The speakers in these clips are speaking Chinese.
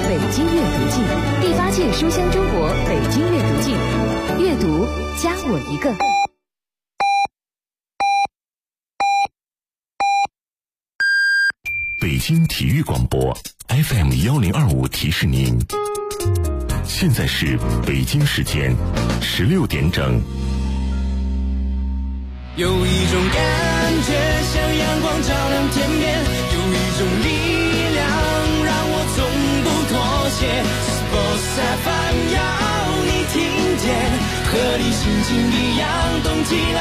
北京阅读季，第8届书香中国北京阅读季，阅读加我一个。 北京体育广播 FM1025提示您，现在是北京时间16点整。 有一种感觉像阳光照亮天边，有一种力量让我从不妥协。Sports FM 要你听见，和你心情一样动起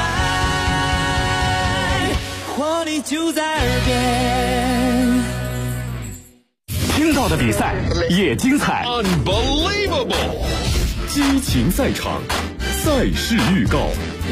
来，活力就在耳边。 听到的比赛也精彩 Unbelievable 激情赛场，赛事预告。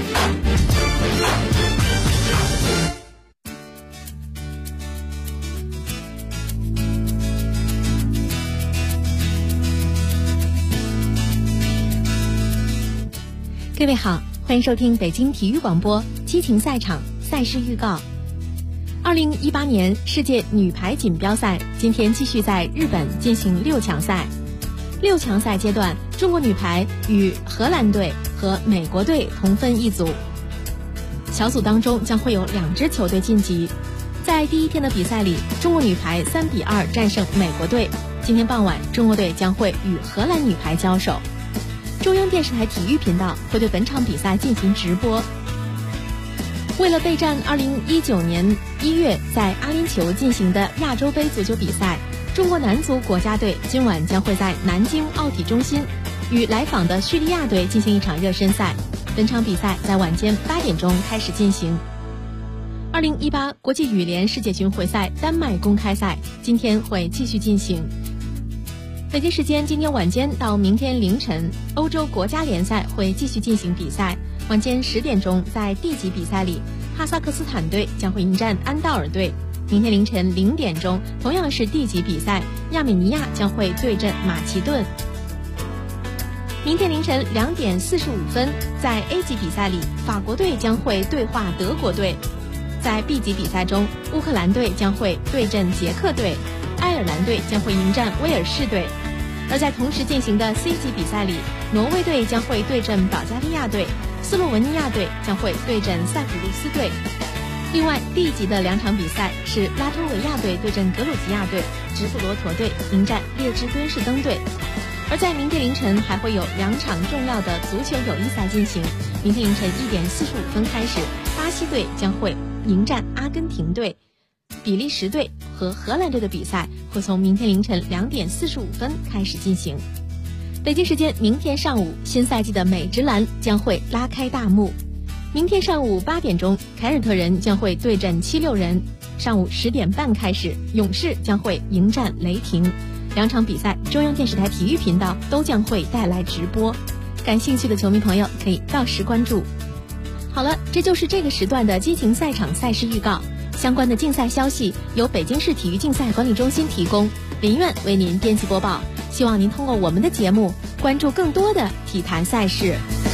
各位好，欢迎收听北京体育广播激情赛场赛事预告。2018年世界女排锦标赛今天继续在日本进行6强赛。6强赛阶段，中国女排与荷兰队和美国队同分一组。小组当中将会有2支球队晋级。在第一天的比赛里，中国女排3-2战胜美国队。今天傍晚，中国队将会与荷兰女排交手。中央电视台体育频道会对本场比赛进行直播。为了备战2019年1月在阿联酋进行的亚洲杯足球比赛，中国男足国家队今晚将会在南京奥体中心与来访的叙利亚队进行一场热身赛。本场比赛在晚间8点钟开始进行。2018国际羽联世界巡回赛丹麦公开赛今天会继续进行。北京时间今天晚间到明天凌晨，欧洲国家联赛会继续进行比赛。晚间10点钟，在 D 级比赛里，哈萨克斯坦队将会迎战安道尔队。明天凌晨0点钟，同样是 D 级比赛，亚美尼亚将会对阵马其顿。明天凌晨2点45分，在 A 级比赛里，法国队将会对话德国队。在 B 级比赛中，乌克兰队将会对阵捷克队，爱尔兰队将会迎战威尔士队。而在同时进行的 C 级比赛里，挪威队将会对阵保加利亚队，斯洛文尼亚队将会对阵塞浦路斯队。另外 D 级的2场比赛是拉脱维亚队对阵格鲁吉亚队，直布罗陀队迎战列支敦士登队。而在明天凌晨还会有2场重要的足球友谊赛进行。明天凌晨1点45分开始，巴西队将会迎战阿根廷队，比利时队和荷兰队的比赛会从明天凌晨2点45分开始进行。北京时间明天上午，新赛季的美职篮将会拉开大幕。明天上午8点钟，凯尔特人将会对阵76人。上午10点半开始，勇士将会迎战雷霆。2场比赛，中央电视台体育频道都将会带来直播。感兴趣的球迷朋友可以到时关注。好了，这就是这个时段的激情赛场赛事预告。相关的竞赛消息由北京市体育竞赛管理中心提供，林苑为您编辑播报。希望您通过我们的节目关注更多的体坛赛事。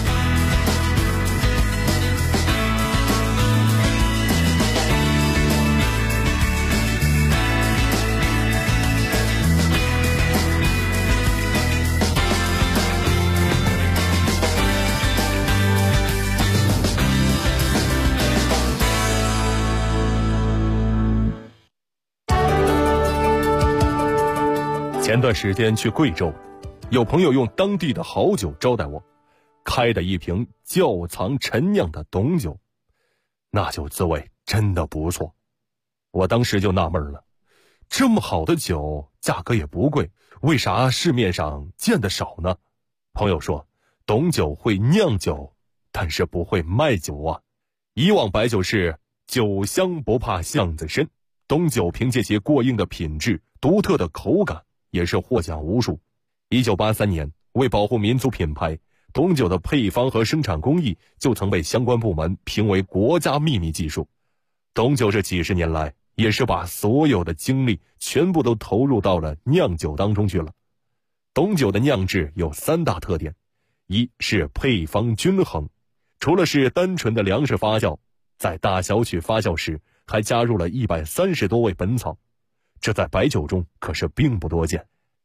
前段时间去贵州，有朋友用当地的好酒招待我，开的一瓶窖藏陈酿的董酒，那酒滋味真的不错。我当时就纳闷了，这么好的酒价格也不贵，为啥市面上见得少呢？朋友说，董酒会酿酒，但是不会卖酒啊。以往白酒是酒香不怕巷子深，董酒凭借其过硬的品质、独特的口感，也是获奖无数。1983年，为保护民族品牌，董酒的配方和生产工艺就曾被相关部门评为国家秘密技术。董酒这几十年来，也是把所有的精力全部都投入到了酿酒当中去了。董酒的酿制有3大特点：一是配方均衡，除了是单纯的粮食发酵，在大小曲发酵时还加入了130多味本草，这在白酒中可是并不多见。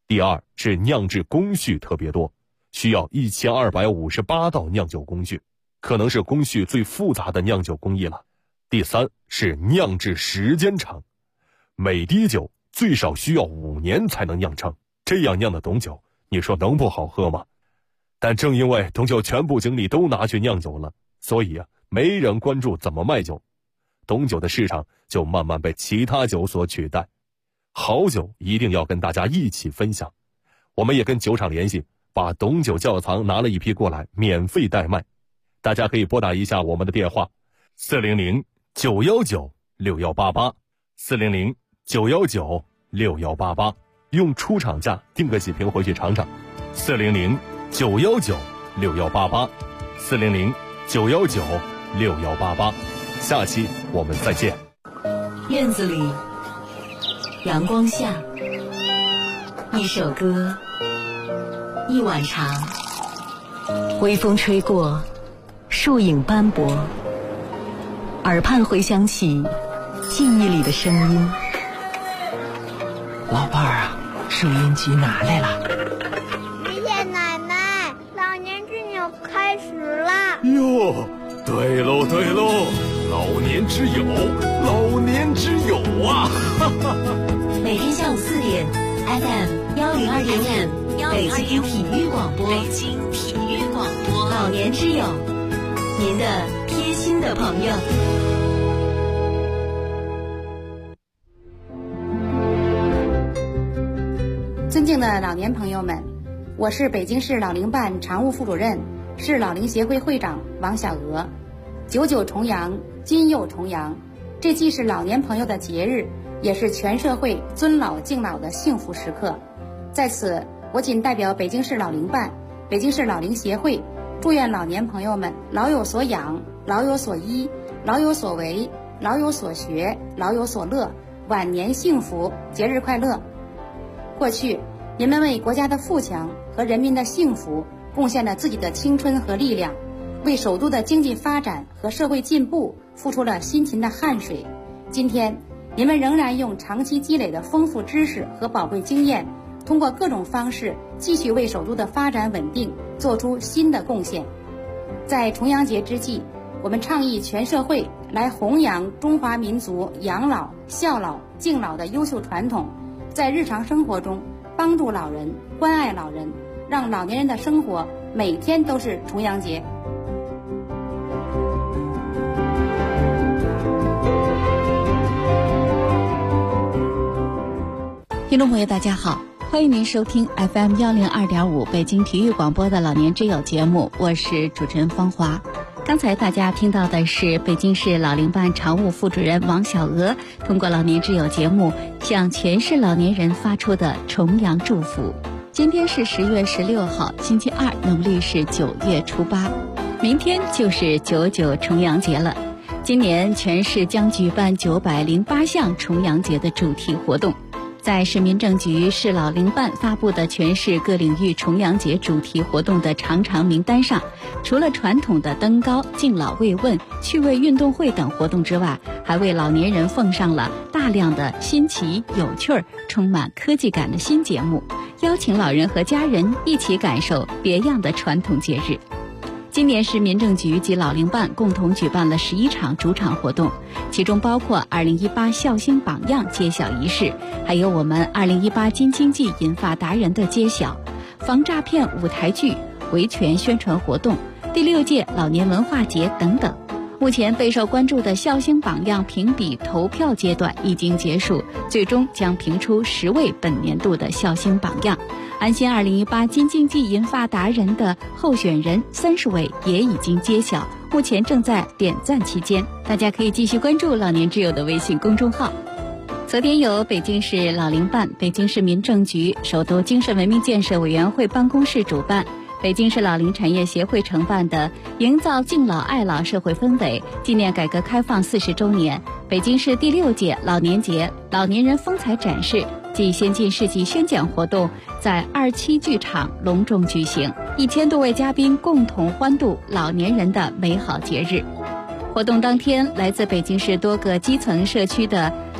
第二是酿制工序特别多，需要1258道酿酒工序，可能是工序最复杂的酿酒工艺了。第三是酿制时间长，每滴酒最少需要5年才能酿成，这样酿的董酒，你说能不好喝吗？但正因为董酒全部精力都拿去酿酒了，所以没人关注怎么卖酒，董酒的市场就慢慢被其他酒所取代。好酒一定要跟大家一起分享，我们也跟酒厂联系，把董酒窖藏拿了一批过来，免费代卖。大家可以拨打一下我们的电话400-919-6188 400-919-6188，用出厂价订个几瓶回去尝尝。400-919-6188 400-919-6188，下期我们再见。 院子里，阳光下，一首歌，一碗茶，微风吹过，树影斑驳，耳畔回响起记忆里的声音。 老伴儿啊，收音机拿来了。 爷爷奶奶，老年之友开始了。 哟，对喽对喽，老年之友，老年之友啊！哈哈。 每天下午4点 ，FM 102.5，北京体育广播，北京体育广播，老年之友，您的贴心的朋友。 尊敬的老年朋友们，我是北京市老龄办常务副主任、市老龄协会会长王小娥。99重阳，今又重阳，这既是老年朋友的节日，也是全社会尊老敬老的幸福时刻。在此，我仅代表北京市老龄办、北京市老龄协会，祝愿老年朋友们老有所养，老有所依，老有所为，老有所学，老有所乐，晚年幸福，节日快乐。过去，人们为国家的富强和人民的幸福贡献了自己的青春和力量，为首都的经济发展和社会进步付出了辛勤的汗水。今天，你们仍然用长期积累的丰富知识和宝贵经验，通过各种方式继续为首都的发展稳定做出新的贡献。在重阳节之际，我们倡议全社会来弘扬中华民族养老、孝老、敬老的优秀传统，在日常生活中帮助老人、关爱老人，让老年人的生活每天都是重阳节。 听众朋友大家好，欢迎您收听 FM 102.5北京体育广播的老年之友节目，我是主持人芳华。刚才大家听到的是北京市老龄办常务副主任王小娥通过老年之友节目向全市老年人发出的重阳祝福。今天是10月16号，星期二，农历是9月初8，明天就是99重阳节了。今年全市将举办908项重阳节的主题活动。在市民政局、市老龄办发布的全市各领域重阳节主题活动的长长名单上，除了传统的登高、敬老慰问、趣味运动会等活动之外，还为老年人奉上了大量的新奇、有趣儿、充满科技感的新节目，邀请老人和家人一起感受别样的传统节日。今年市民政局及老龄办共同举办了11场主场活动，其中包括2018孝星榜样揭晓仪式，还有我们2018金经济银发达人的揭晓，防诈骗舞台剧、维权宣传活动、第6届老年文化节等等。目前备受关注的孝星榜样评比投票阶段已经结束，最终将评出10位本年度的孝星榜样。安心2018金经济银发达人的候选人30位也已经揭晓，目前正在点赞期间，大家可以继续关注老年之友的微信公众号。昨天由北京市老龄办、北京市民政局、首都精神文明建设委员会办公室主办，北京市老龄产业协会承办的营造敬老爱老社会氛围纪念改革开放40周年北京市第6届老年节老年人风采展示暨先进事迹宣讲活动在27剧场隆重举行，1000多位嘉宾共同欢度老年人的美好节日。活动当天，来自北京市多个基层社区的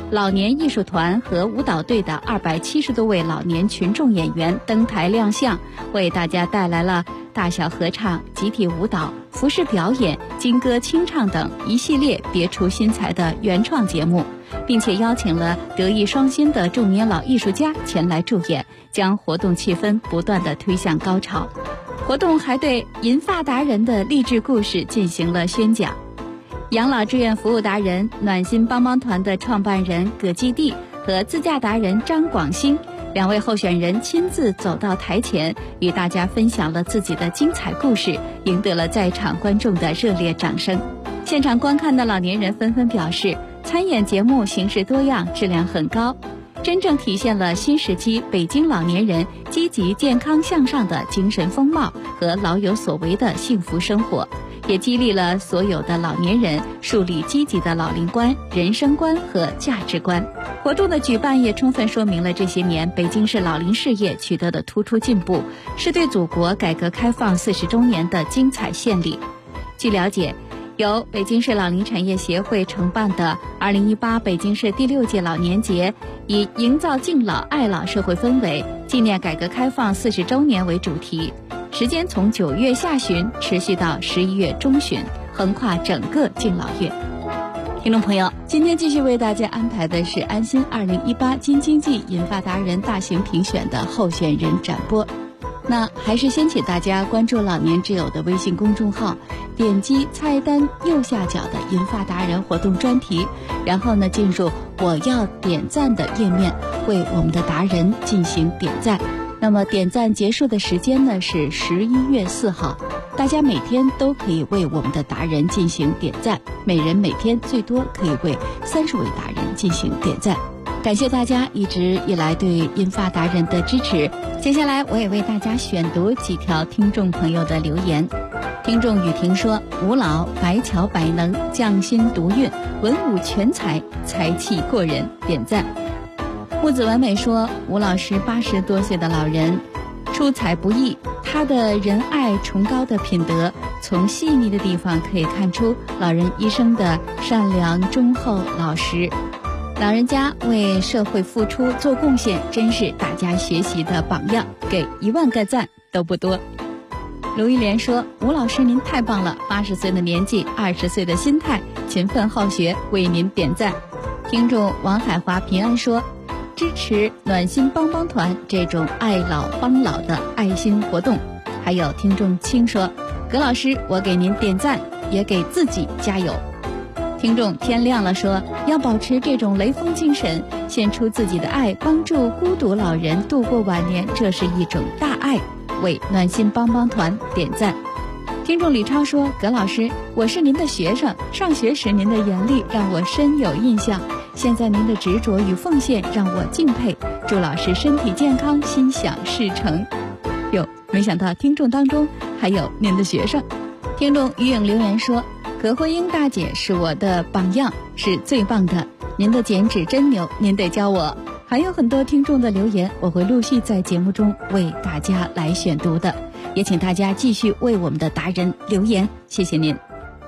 老年艺术团和舞蹈队的270多位老年群众演员登台亮相，为大家带来了大小合唱、集体舞蹈、服饰表演、金歌清唱等一系列别出心裁的原创节目，并且邀请了德艺双馨的著名老艺术家前来助演，将活动气氛不断地推向高潮。活动还对银发达人的励志故事进行了宣讲。养老志愿服务达人暖心帮帮团的创办人葛基地和自驾达人张广兴2位候选人亲自走到台前，与大家分享了自己的精彩故事，赢得了在场观众的热烈掌声。现场观看的老年人纷纷表示，参演节目形式多样，质量很高，真正体现了新时期北京老年人积极健康向上的精神风貌和老有所为的幸福生活，也激励了所有的老年人树立积极的老龄观、人生观和价值观。活动的举办也充分说明了这些年北京市老龄事业取得的突出进步，是对祖国改革开放40周年的精彩献礼。据了解，由北京市老龄产业协会承办的2018北京市第6届老年节，以营造敬老爱老社会氛围，纪念改革开放40周年为主题，时间从9月下旬持续到11月中旬，横跨整个敬老月。听众朋友，今天继续为大家安排的是安心2018京津冀银发达人大型评选的候选人展播。那还是先请大家关注老年之友的微信公众号，点击菜单右下角的银发达人活动专题，然后呢进入我要点赞的页面，为我们的达人进行点赞。那么点赞结束的时间呢是11月4号，大家每天都可以为我们的达人进行点赞，每人每天最多可以为30位达人进行点赞。感谢大家一直以来对银发达人的支持。接下来我也为大家选读几条听众朋友的留言。听众雨婷说，吴老白巧百能，匠心独运，文武全才，才气过人，点赞。木子完美说，吴老师80多岁的老人，出彩不易，他的仁爱崇高的品德，从细腻的地方可以看出老人一生的善良忠厚老实。老人家为社会付出做贡献，真是大家学习的榜样，给1万个赞都不多。卢一莲说，吴老师您太棒了，80岁的年纪，20岁的心态，勤奋好学，为您点赞。听众王海华平安说，支持暖心帮帮团这种爱老帮老的爱心活动。还有听众青说，葛老师我给您点赞，也给自己加油。听众天亮了说，要保持这种雷锋精神，献出自己的爱，帮助孤独老人度过晚年，这是一种大爱，为暖心帮帮团点赞。听众李超说，葛老师我是您的学生，上学时您的严厉让我深有印象，现在您的执着与奉献让我敬佩，祝老师身体健康，心想事成。哟，没想到听众当中还有您的学生。听众于颖留言说，葛慧英大姐是我的榜样，是最棒的，您的减脂真牛，您得教我。还有很多听众的留言，我会陆续在节目中为大家来选读的，也请大家继续为我们的达人留言，谢谢您。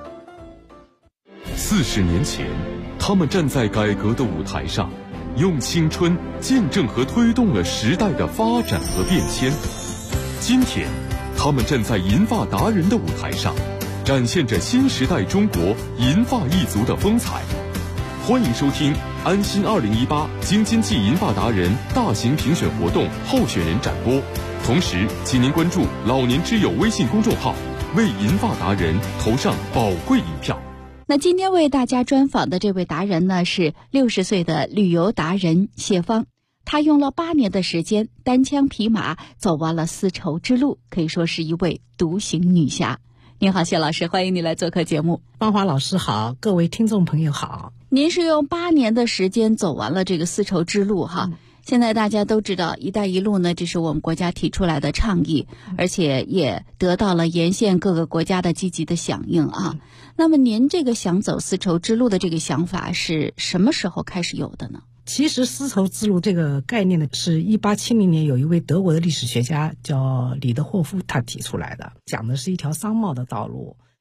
40年前，他们站在改革的舞台上，用青春见证和推动了时代的发展和变迁。今天，他们站在银发达人的舞台上，展现着新时代中国银发一族的风采。欢迎收听安心2018京津冀银发达人大型评选活动候选人展播，同时请您关注老年之友微信公众号，为银发达人投上宝贵一票。 那今天为大家专访的这位达人呢，是60岁的旅游达人谢芳。她用了8年的时间，单枪匹马走完了丝绸之路，可以说是一位独行女侠。您好，谢老师，欢迎你来做客节目。 芳华老师好，各位听众朋友好。 您是用8年的时间走完了这个丝绸之路哈。现在大家都知道一带一路呢，这是我们国家提出来的倡议，而且也得到了沿线各个国家的积极的响应啊。那么您这个想走丝绸之路的这个想法是什么时候开始有的呢？ 其实丝绸之路这个概念呢，是1870年有一位德国的历史学家叫李德霍夫他提出来的，讲的是一条商贸的道路。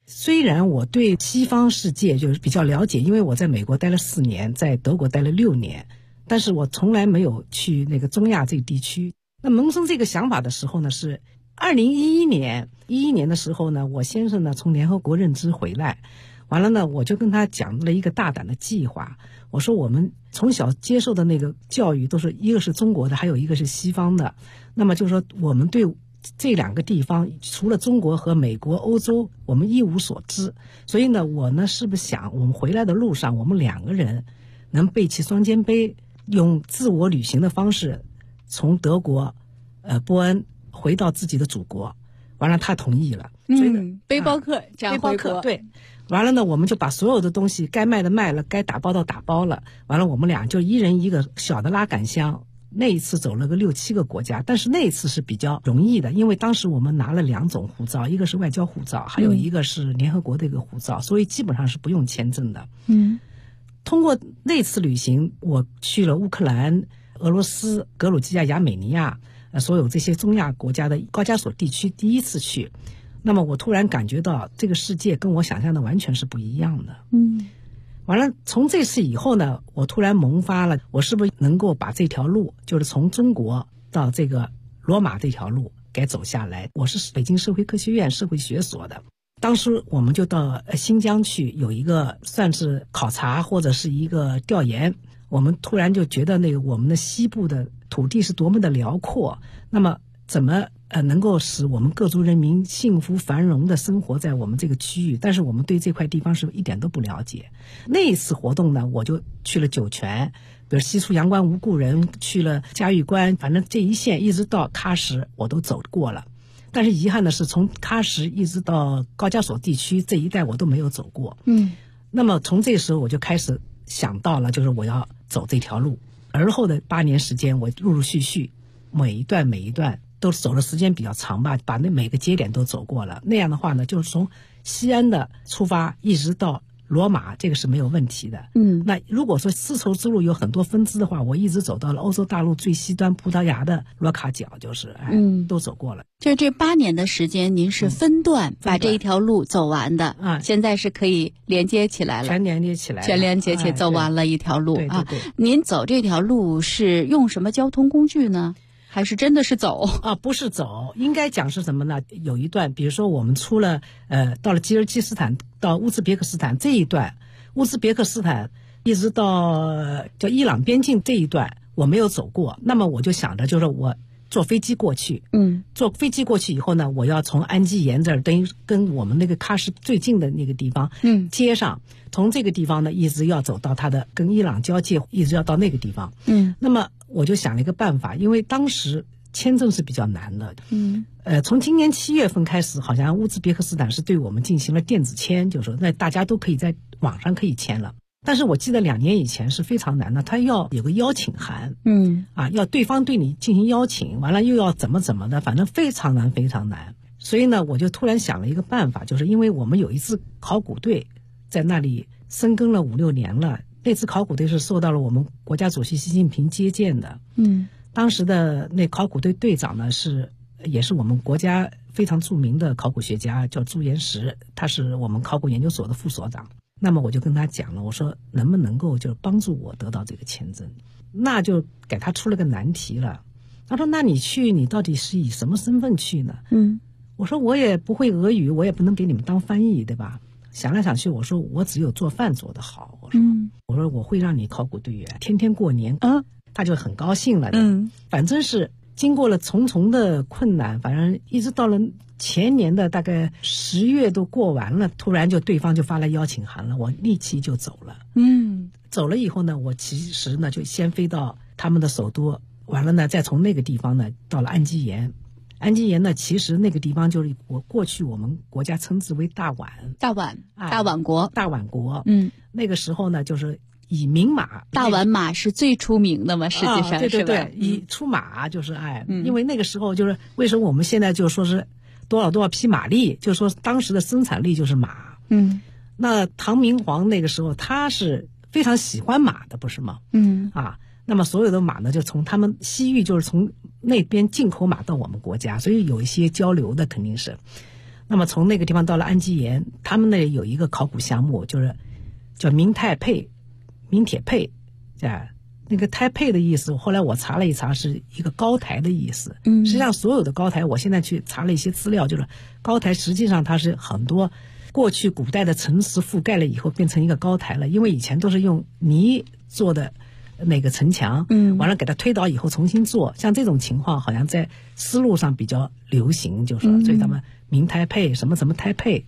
虽然我对西方世界就是比较了解，因为我在美国待了4年，在德国待了6年，但是我从来没有去那个中亚这个地区。那萌生这个想法的时候呢，是2011年的时候呢，我先生呢从联合国任职回来，完了呢，我就跟他讲了一个大胆的计划。我说我们从小接受的那个教育都是一个是中国的，还有一个是西方的。那么就是说我们对这2个地方，除了中国和美国、欧洲，我们一无所知。所以呢，我呢是不是想我们回来的路上，我们2个人能背起双肩背，用自我旅行的方式从德国波恩回到自己的祖国。完了他同意了。所以呢背包客这样回国。 对。完了呢，我们就把所有的东西该卖的卖了，该打包的打包了。完了我们俩就一人一个小的拉杆箱，那一次走了个6、7个国家。但是那一次是比较容易的，因为当时我们拿了2种护照，一个是外交护照，还有一个是联合国的一个护照，所以基本上是不用签证的。通过那次旅行，我去了乌克兰、俄罗斯、格鲁吉亚、亚美尼亚，所有这些中亚国家的高加索地区第一次去。那么我突然感觉到这个世界跟我想象的完全是不一样的。完了从这次以后呢，我突然萌发了，我是不是能够把这条路，就是从中国到这个罗马这条路给走下来。我是北京社会科学院社会学所的，当时我们就到新疆去，有一个算是考察或者是一个调研。我们突然就觉得那个我们的西部的土地是多么的辽阔，那么怎么能够使我们各族人民幸福繁荣的生活在我们这个区域，但是我们对这块地方是一点都不了解。那一次活动呢，我就去了酒泉，比如西出阳关无故人，去了嘉峪关，反正这一线一直到喀什我都走过了。但是遗憾的是，从喀什一直到高加索地区这一带我都没有走过。那么从这时候我就开始想到了，就是我要走这条路。而后的8年时间，我陆陆续续每一段都走的时间比较长吧，把那每个节点都走过了。那样的话呢，就是从西安的出发一直到罗马，这个是没有问题的。那如果说丝绸之路有很多分支的话，我一直走到了欧洲大陆最西端葡萄牙的罗卡角，就是都走过了。 就这8年的时间，您是分段把这一条路走完的。现在是可以连接起来了， 全连接起来， 全连接起走完了一条路。 对。 您走这条路是用什么交通工具呢？还是真的是走不是走，应该讲是什么呢？有一段，比如说我们出了到了吉尔吉斯坦到乌兹别克斯坦这一段，乌兹别克斯坦一直到叫伊朗边境这一段我没有走过，那么我就想着就是我坐飞机过去。坐飞机过去以后呢，我要从安基延这儿等于跟我们那个喀什最近的那个地方接上，从这个地方呢一直要走到它的跟伊朗交界，一直要到那个地方。那么我就想了一个办法，因为当时签证是比较难的。从今年7月份开始，好像乌兹别克斯坦是对我们进行了电子签，就是说那大家都可以在网上可以签了。但是我记得2年以前是非常难的，他要有个邀请函，要对方对你进行邀请，完了又要怎么的，反正非常难。所以呢，我就突然想了一个办法，就是因为我们有一支考古队在那里深耕了5、6年了，那支考古队是受到了我们国家主席习近平接见的。当时的那考古队队长呢也是我们国家非常著名的考古学家，叫朱岩石，他是我们考古研究所的副所长。那么我就跟他讲了，我说能不能够就帮助我得到这个签证，那就给他出了个难题了。他说那你去，你到底是以什么身份去呢？我说我也不会俄语，我也不能给你们当翻译，对吧？想来想去，我说我只有做饭做得好。我说我会让你考古队员天天过年。他就很高兴了。反正是经过了重重的困难，反正一直到了前年的大概10月都过完了，突然就对方就发来邀请函了，我立即就走了。走了以后呢，我其实呢就先飞到他们的首都，完了呢再从那个地方呢到了安基延。安基延呢，其实那个地方就是过去我们国家称之为大宛国。那个时候呢就是以明马， 大宛马是最出名的嘛，实际上是吧？对，以出马就是因为那个时候就是为什么我们现在就说是多少匹马力，就说当时的生产力就是马。那唐明皇那个时候他是非常喜欢马的，不是吗？那么所有的马呢，就从他们西域就是从那边进口马到我们国家，所以有一些交流的肯定是。 那么从那个地方到了安基岩，他们那里有一个考古项目，就是叫明铁配，那个台配的意思，后来我查了一查，是一个高台的意思。实际上所有的高台，我现在去查了一些资料，就是高台实际上它是很多过去古代的城池覆盖了以后变成一个高台了，因为以前都是用泥做的那个城墙，完了给它推倒以后重新做，像这种情况好像在丝路上比较流行，就是所以他们明台配什么什么台配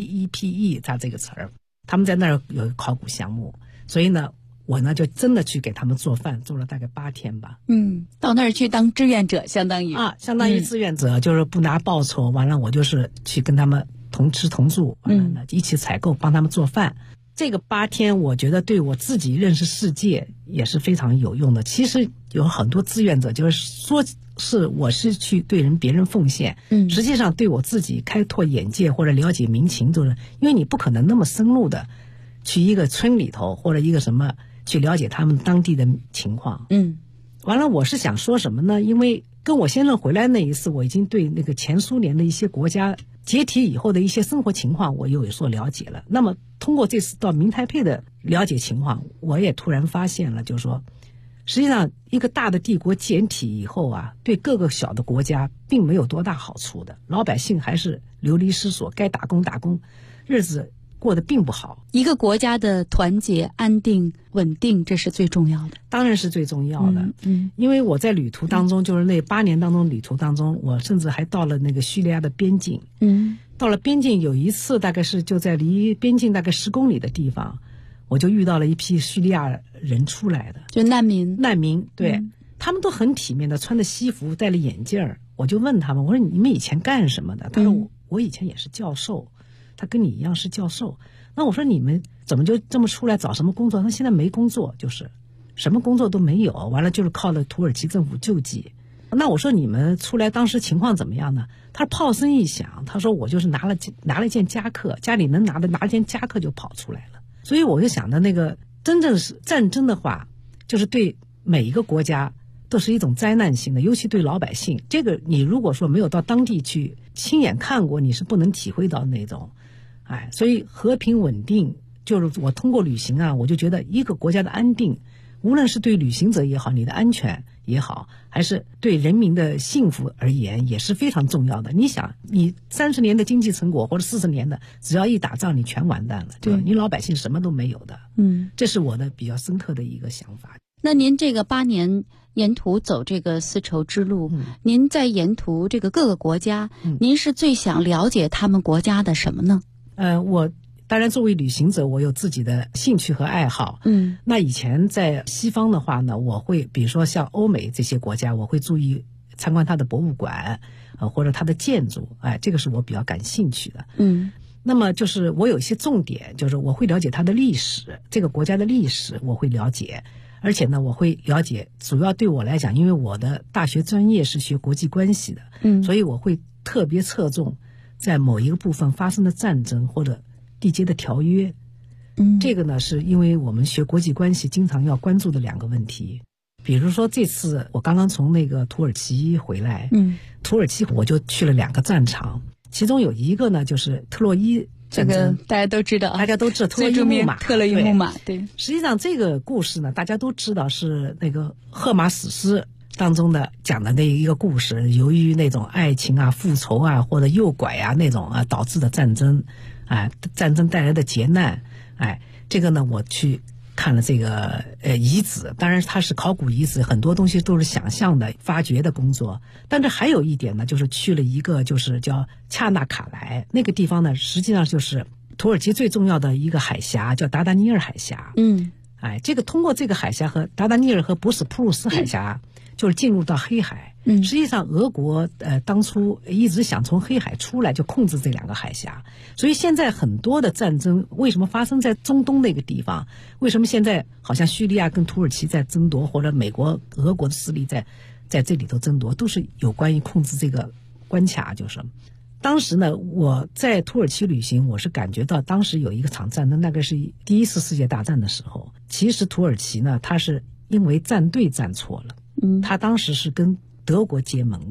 ，TEPE 它这个词儿，他们在那儿有一个考古项目，所以呢。我呢就真的去给他们做饭，做了大概8天吧。 到那儿去当志愿者，相当于志愿者，就是不拿报酬。完了，我就是去跟他们同吃同住，完了呢一起采购，帮他们做饭。这个8天，我觉得对我自己认识世界也是非常有用的。其实有很多志愿者就是说是我是去对别人奉献，实际上对我自己开拓眼界或者了解民情，就是因为你不可能那么深入的去一个村里头或者一个什么。去了解他们当地的情况。完了我是想说什么呢？因为跟我先生回来那一次，我已经对那个前苏联的一些国家解体以后的一些生活情况我有所了解了。那么通过这次到明台配的了解情况，我也突然发现了，就是说实际上一个大的帝国解体以后啊，对各个小的国家并没有多大好处的，老百姓还是流离失所，该打工打工，日子过得并不好。 一个国家的团结、安定、稳定，这是最重要的。 当然是最重要的。因为我在旅途当中，就是那8年当中旅途当中，我甚至还到了那个叙利亚的边境。到了边境有一次，大概是就在离边境大概10公里的地方，我就遇到了一批叙利亚人出来的， 就难民。 对，他们都很体面的，穿着西服，戴了眼镜儿。我就问他们，我说你们以前干什么的？他说我以前也是教授。他跟你一样是教授，那我说你们怎么就这么出来找什么工作？他现在没工作，就是什么工作都没有，完了就是靠了土耳其政府救济。那我说你们出来当时情况怎么样呢？他炮声一响，他说我就是拿了一件夹克，家里能拿一件夹克就跑出来了。所以我就想的那个真正是战争的话，就是对每一个国家都是一种灾难性的，尤其对老百姓。这个你如果说没有到当地去亲眼看过，你是不能体会到那种。所以和平稳定，就是我通过旅行啊，我就觉得一个国家的安定，无论是对旅行者也好，你的安全也好，还是对人民的幸福而言，也是非常重要的。你想，你30年的经济成果或者40年的，只要一打仗，你全完蛋了，对，你老百姓什么都没有的。这是我的比较深刻的一个想法。 那您这个8年沿途走这个丝绸之路，您在沿途这个各个国家，您是最想了解他们国家的什么呢？ 我当然作为旅行者，我有自己的兴趣和爱好。那以前在西方的话呢，我会比如说像欧美这些国家，我会注意参观它的博物馆，或者它的建筑，这个是我比较感兴趣的。那么就是我有一些重点，就是我会了解它的历史，这个国家的历史我会了解，而且呢我会了解，主要对我来讲，因为我的大学专业是学国际关系的，所以我会特别侧重在某一个部分发生的战争或者缔结的条约。这个呢是因为我们学国际关系经常要关注的2个问题。比如说这次我刚刚从那个土耳其回来，土耳其我就去了2个战场，其中有一个呢就是特洛伊战争， 这个大家都知道， 特洛伊木马。 特洛伊木马，对。 实际上这个故事呢，大家都知道是那个荷马史诗当中的讲的那一个故事，由于那种爱情啊、复仇啊或者诱拐啊那种导致的战争，战争带来的劫难，这个呢我去看了这个遗址，当然它是考古遗址，很多东西都是想象的发掘的工作。但是还有一点呢，就是去了一个就是叫恰纳卡莱那个地方呢，实际上就是土耳其最重要的一个海峡，叫达达尼尔海峡。这个通过这个海峡和达达尼尔和博斯普鲁斯海峡就是进入到黑海。实际上俄国当初一直想从黑海出来，就控制这2个海峡。所以现在很多的战争为什么发生在中东那个地方，为什么现在好像叙利亚跟土耳其在争夺，或者美国俄国的势力在这里头争夺，都是有关于控制这个关卡。就是当时呢我在土耳其旅行，我是感觉到当时有一个场战争，那个是第1次世界大战的时候。其实土耳其呢它是因为站队站错了，他当时是跟德国结盟的，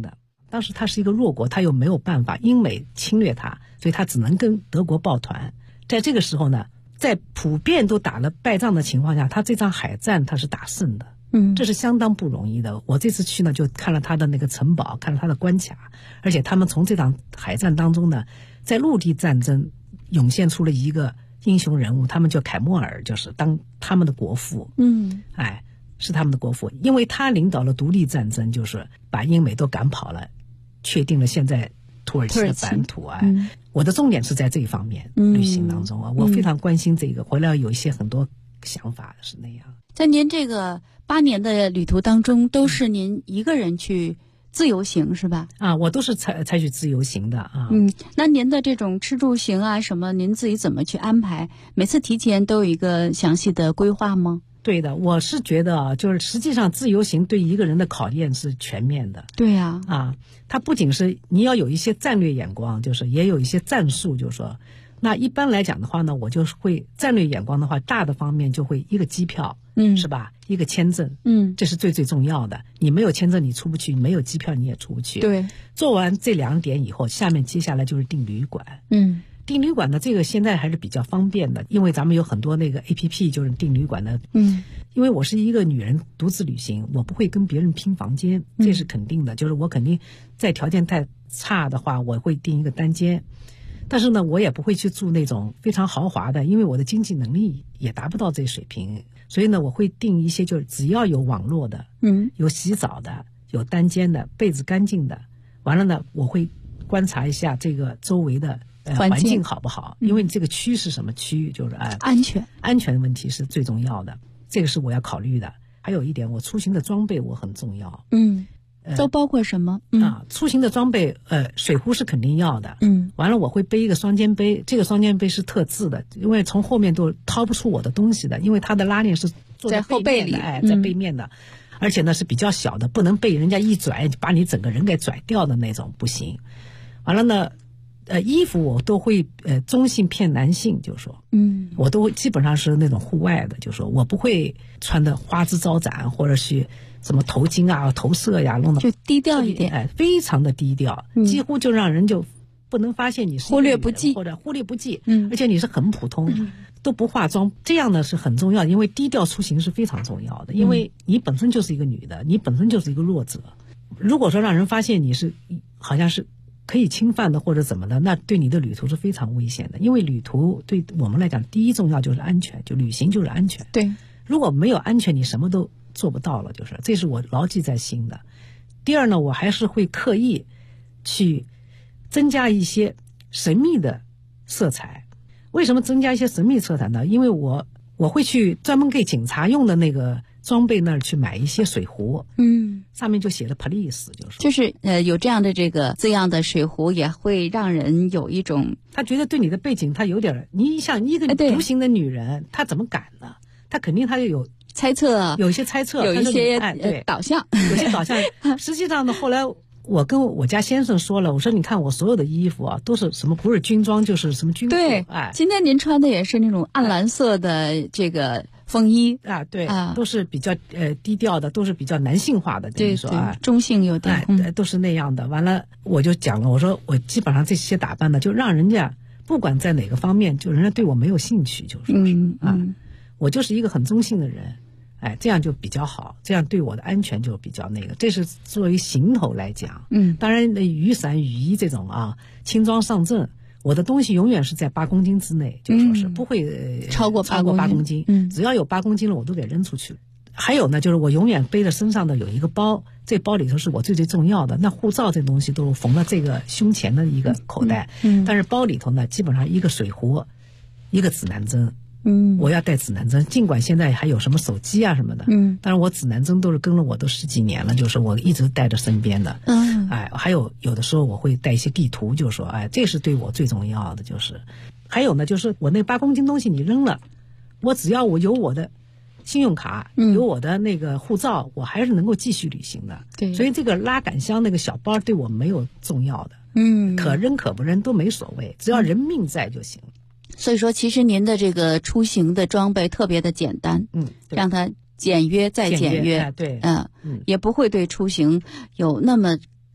当时他是一个弱国，他又没有办法，英美侵略他，所以他只能跟德国抱团。在这个时候呢，在普遍都打了败仗的情况下，他这场海战他是打胜的。这是相当不容易的。我这次去呢，就看了他的那个城堡，看了他的关卡，而且他们从这场海战当中呢，在陆地战争涌现出了一个英雄人物，他们叫凯莫尔，就是当他们的国父。是他们的国父，因为他领导了独立战争，就是把英美都赶跑了，确定了现在土耳其的版图。我的重点是在这一方面，旅行当中啊，我非常关心这个，回来有一些很多想法是那样。 在您这个8年的旅途当中，都是您一个人去自由行是吧？ 我都是采取自由行的啊。 那您的这种吃住行啊什么，您自己怎么去安排？每次提前都有一个详细的规划吗？ 对的，我是觉得就是实际上自由行对一个人的考验是全面的。 对呀， 它不仅是你要有一些战略眼光，就是也有一些战术，就是说，那一般来讲的话呢，我就是会战略眼光的话，大的方面就会一个机票，是吧？一个签证，这是最重要的。你没有签证你出不去，没有机票你也出不去。 对， 做完这2点以后，下面接下来就是订旅馆。订旅馆的这个现在还是比较方便的，因为咱们有很多那个 APP 就是订旅馆的。因为我是一个女人独自旅行，我不会跟别人拼房间，这是肯定的。就是我肯定在条件太差的话，我会订一个单间。但是呢，我也不会去住那种非常豪华的，因为我的经济能力也达不到这水平。所以呢，我会订一些就是只要有网络的，有洗澡的，有单间的，被子干净的。完了呢，我会观察一下这个周围的环境好不好，因为你这个区是什么区，就是安全问题是最重要的，这个是我要考虑的。还有一点，我出行的装备我很重要。 都包括什么？ 出行的装备，水壶是肯定要的。完了我会背一个双肩背，这个双肩背是特制的，因为从后面都掏不出我的东西的，因为它的拉链是坐在后背里， 在背面的，而且呢是比较小的，不能被人家一拽把你整个人给拽掉的那种，不行。完了呢，衣服我都会中性偏男性，就是说，我都基本上是那种户外的，就是说我不会穿的花枝招展，或者是什么头巾啊、头饰呀，弄得就低调一点， 非常的低调，几乎就让人就不能发现你是忽略不计， 或者忽略不计，而且你是很普通，都不化妆，这样呢是很重要的，因为低调出行是非常重要的，因为你本身就是一个女的，你本身就是一个弱者，如果说让人发现你是好像是可以侵犯的或者怎么的，那对你的旅途是非常危险的。因为旅途对我们来讲，第一重要就是安全，就旅行就是安全。 对， 如果没有安全，你什么都做不到了，就是这是我牢记在心的。第二呢，我还是会刻意去增加一些神秘的色彩。为什么增加一些神秘色彩呢？因为我会去专门给警察用的那个装备那儿去买一些水壶，上面就写了 police， 就是有这样的这个字样的水壶，也会让人有一种他觉得对你的背景他有点，你想一个独行的女人，她怎么敢呢？她肯定她就有猜测， 有一些猜测， 有一些导向， 有些导向。实际上呢，后来我跟我家先生说了，我说你看我所有的衣服啊，都是什么不是军装就是什么军服。 对，今天您穿的也是那种暗蓝色的这个风衣啊，对，都是比较低调的，都是比较男性化的， 对对，中性有点， 都是那样的。完了，我就讲了，我说我基本上这些打扮呢，就让人家不管在哪个方面，就人家对我没有兴趣，就是我就是一个很中性的人。这样就比较好，这样对我的安全就比较那个。这是作为行头来讲，当然雨伞、雨衣这种轻装上阵，我的东西永远是在8公斤之内，就说是不会超过 8公斤。只要有8公斤了，我都给扔出去。还有呢，就是我永远背着身上的有一个包，这包里头是我最重要的。那护照这东西都是缝了这个胸前的一个口袋，但是包里头呢，基本上一个水壶，一个指南针。我要带指南针，尽管现在还有什么手机啊什么的，但是我指南针都是跟了我都10几年了，就是我一直带着身边的。还有的时候我会带一些地图，就是说，这是对我最重要的。就是还有呢，就是我那8公斤东西你扔了，我只要我有我的信用卡，有我的那个护照，我还是能够继续旅行的。 对， 所以这个拉杆箱那个小包对我没有重要的，可扔可不扔都没所谓，只要人命在就行了。 所以说，其实您的这个出行的装备特别的简单，让它简约再简约， 对， 也不会对出行有那么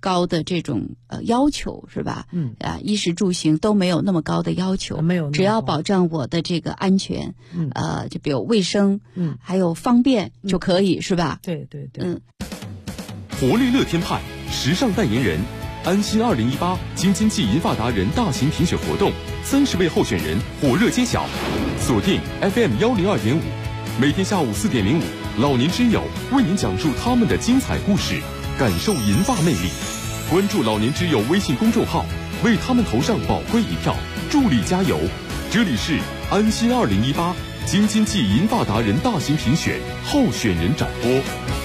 高的这种要求，是吧？衣食住行都没有那么高的要求， 没有， 只要保障我的这个安全，就比如卫生，还有方便就可以，是吧？ 对对对， 活力乐天派时尚代言人，安心2018京津冀银发达人大型评选活动，30位候选人火热揭晓，锁定 FM102.5，每天下午4点05，老年之友为您讲述他们的精彩故事，感受银发魅力。关注老年之友微信公众号，为他们投上宝贵一票，助力加油。这里是安心2018京津冀银发达人大型评选候选人展播。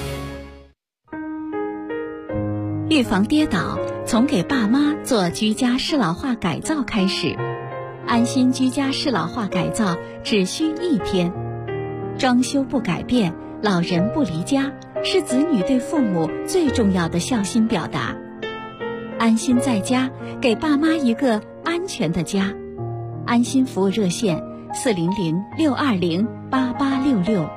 预防跌倒，从给爸妈做居家适老化改造开始。安心居家适老化改造只需1天，装修不改变，老人不离家，是子女对父母最重要的孝心表达。安心在家，给爸妈一个安全的家。安心服务热线400-620-8866。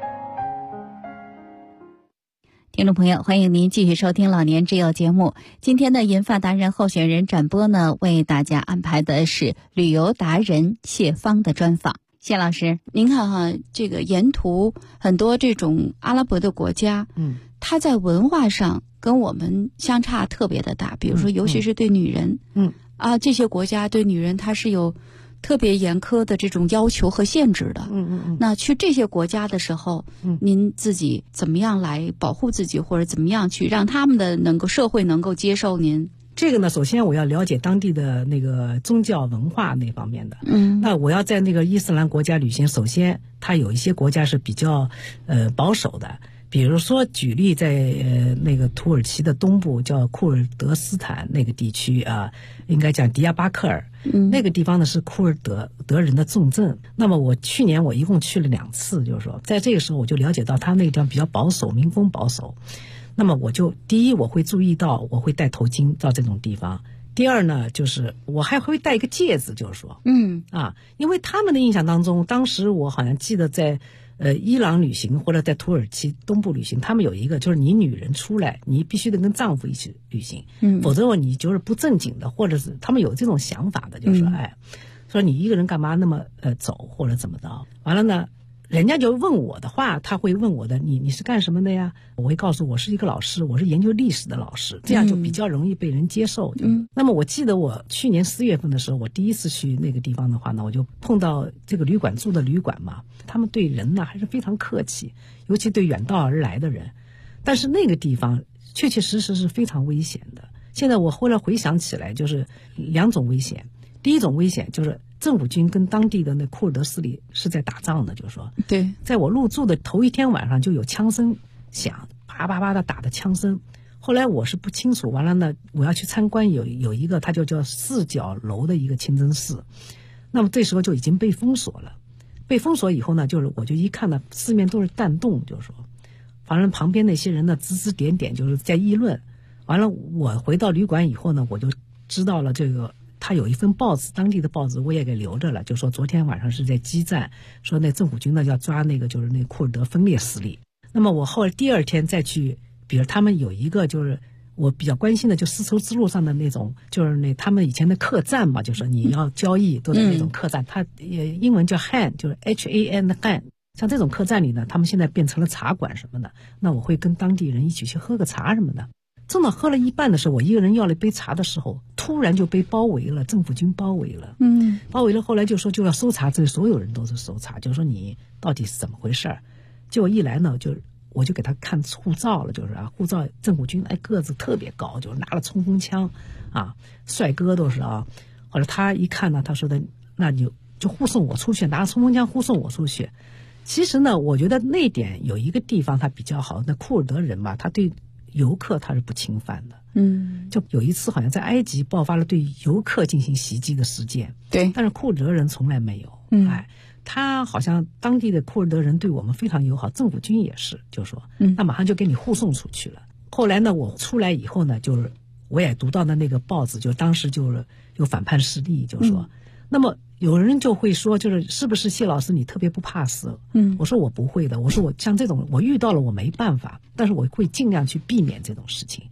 听众朋友，欢迎您继续收听老年之友节目。今天的银发达人候选人展播呢，为大家安排的是旅游达人谢芳的专访。谢老师，您看哈，这个沿途很多这种阿拉伯的国家，它在文化上跟我们相差特别的大，比如说尤其是对女人，这些国家对女人它是有特别严苛的这种要求和限制的。那去这些国家的时候，您自己怎么样来保护自己，或者怎么样去让他们的社会能够接受您？ 这个呢，首先我要了解当地的那个宗教文化那方面的。那我要在那个伊斯兰国家旅行，首先它有一些国家是比较保守的。比如说举例，在那个土耳其的东部叫库尔德斯坦那个地区啊，应该讲迪亚巴克尔，那个地方呢是库尔德人的重镇。那么去年我一共去了2次，就是说在这个时候我就了解到他那个地方比较保守，民风保守。那么第一我会注意到我会戴头巾到这种地方。第二呢，就是我还会戴一个戒指，就是说，因为他们的印象当中，当时我好像记得在伊朗旅行或者在土耳其东部旅行，他们有一个就是你女人出来，你必须得跟丈夫一起旅行，否则你就是不正经的，或者是他们有这种想法的，就是说你一个人干嘛那么走或者怎么着。完了呢，人家就问我的话，他会问我的，你是干什么的呀？我会告诉我是一个老师，我是研究历史的老师，这样就比较容易被人接受。那么我记得我去年4月份的时候，我第一次去那个地方的话呢，我就碰到这个旅馆住的旅馆嘛，他们对人呢还是非常客气，尤其对远道而来的人。但是那个地方确确实实是非常危险的。现在我后来回想起来，就是2种危险。第一种危险就是政府军跟当地的那库尔德势力是在打仗的，就是说， 对，在我入住的头1天晚上就有枪声响，啪啪啪的打的枪声。后来我是不清楚，完了呢，我要去参观有一个，它就叫4角楼的一个清真寺，那么这时候就已经被封锁了。被封锁以后呢，就是我就一看呢，四面都是弹洞，就是说，反正旁边那些人呢指指点点，就是在议论。完了，我回到旅馆以后呢，我就知道了这个。他有一份报纸，当地的报纸我也给留着了，就说昨天晚上是在激战，说那政府军呢要抓那个就是那库尔德分裂势力。那么我后来第2天再去，比如他们有一个就是我比较关心的，就丝绸之路上的那种，就是他们以前的客栈嘛，就是你要交易都在那种客栈，它英文叫 Han， 就是 HAN 的 Han。像这种客栈里呢，他们现在变成了茶馆什么的，那我会跟当地人一起去喝个茶什么的。正到喝了一半的时候，我一个人要了一杯茶的时候，突然就被包围了，政府军包围了。包围了，后来就说就要搜查，这所有人都是搜查，就说你到底是怎么回事。结果一来呢，我就给他看护照了，就是护照政府军个子特别高，就拿了冲锋枪帅哥都是后来他一看呢，他说的那你就护送我出去，拿着冲锋枪护送我出去。其实呢，我觉得那点有一个地方他比较好，那库尔德人嘛，他对游客他是不侵犯的。就有一次好像在埃及爆发了对游客进行袭击的事件， 对， 但是库尔德人从来没有。他好像当地的库尔德人对我们非常友好，政府军也是，就说那马上就给你护送出去了。后来呢，我出来以后呢，就是我也读到的那个报纸，就当时就是有反叛势力，就说那么有人就会说，是不是谢老师你特别不怕死？我说我不会的，我说我像这种我遇到了我没办法，但是我会尽量去避免这种事情。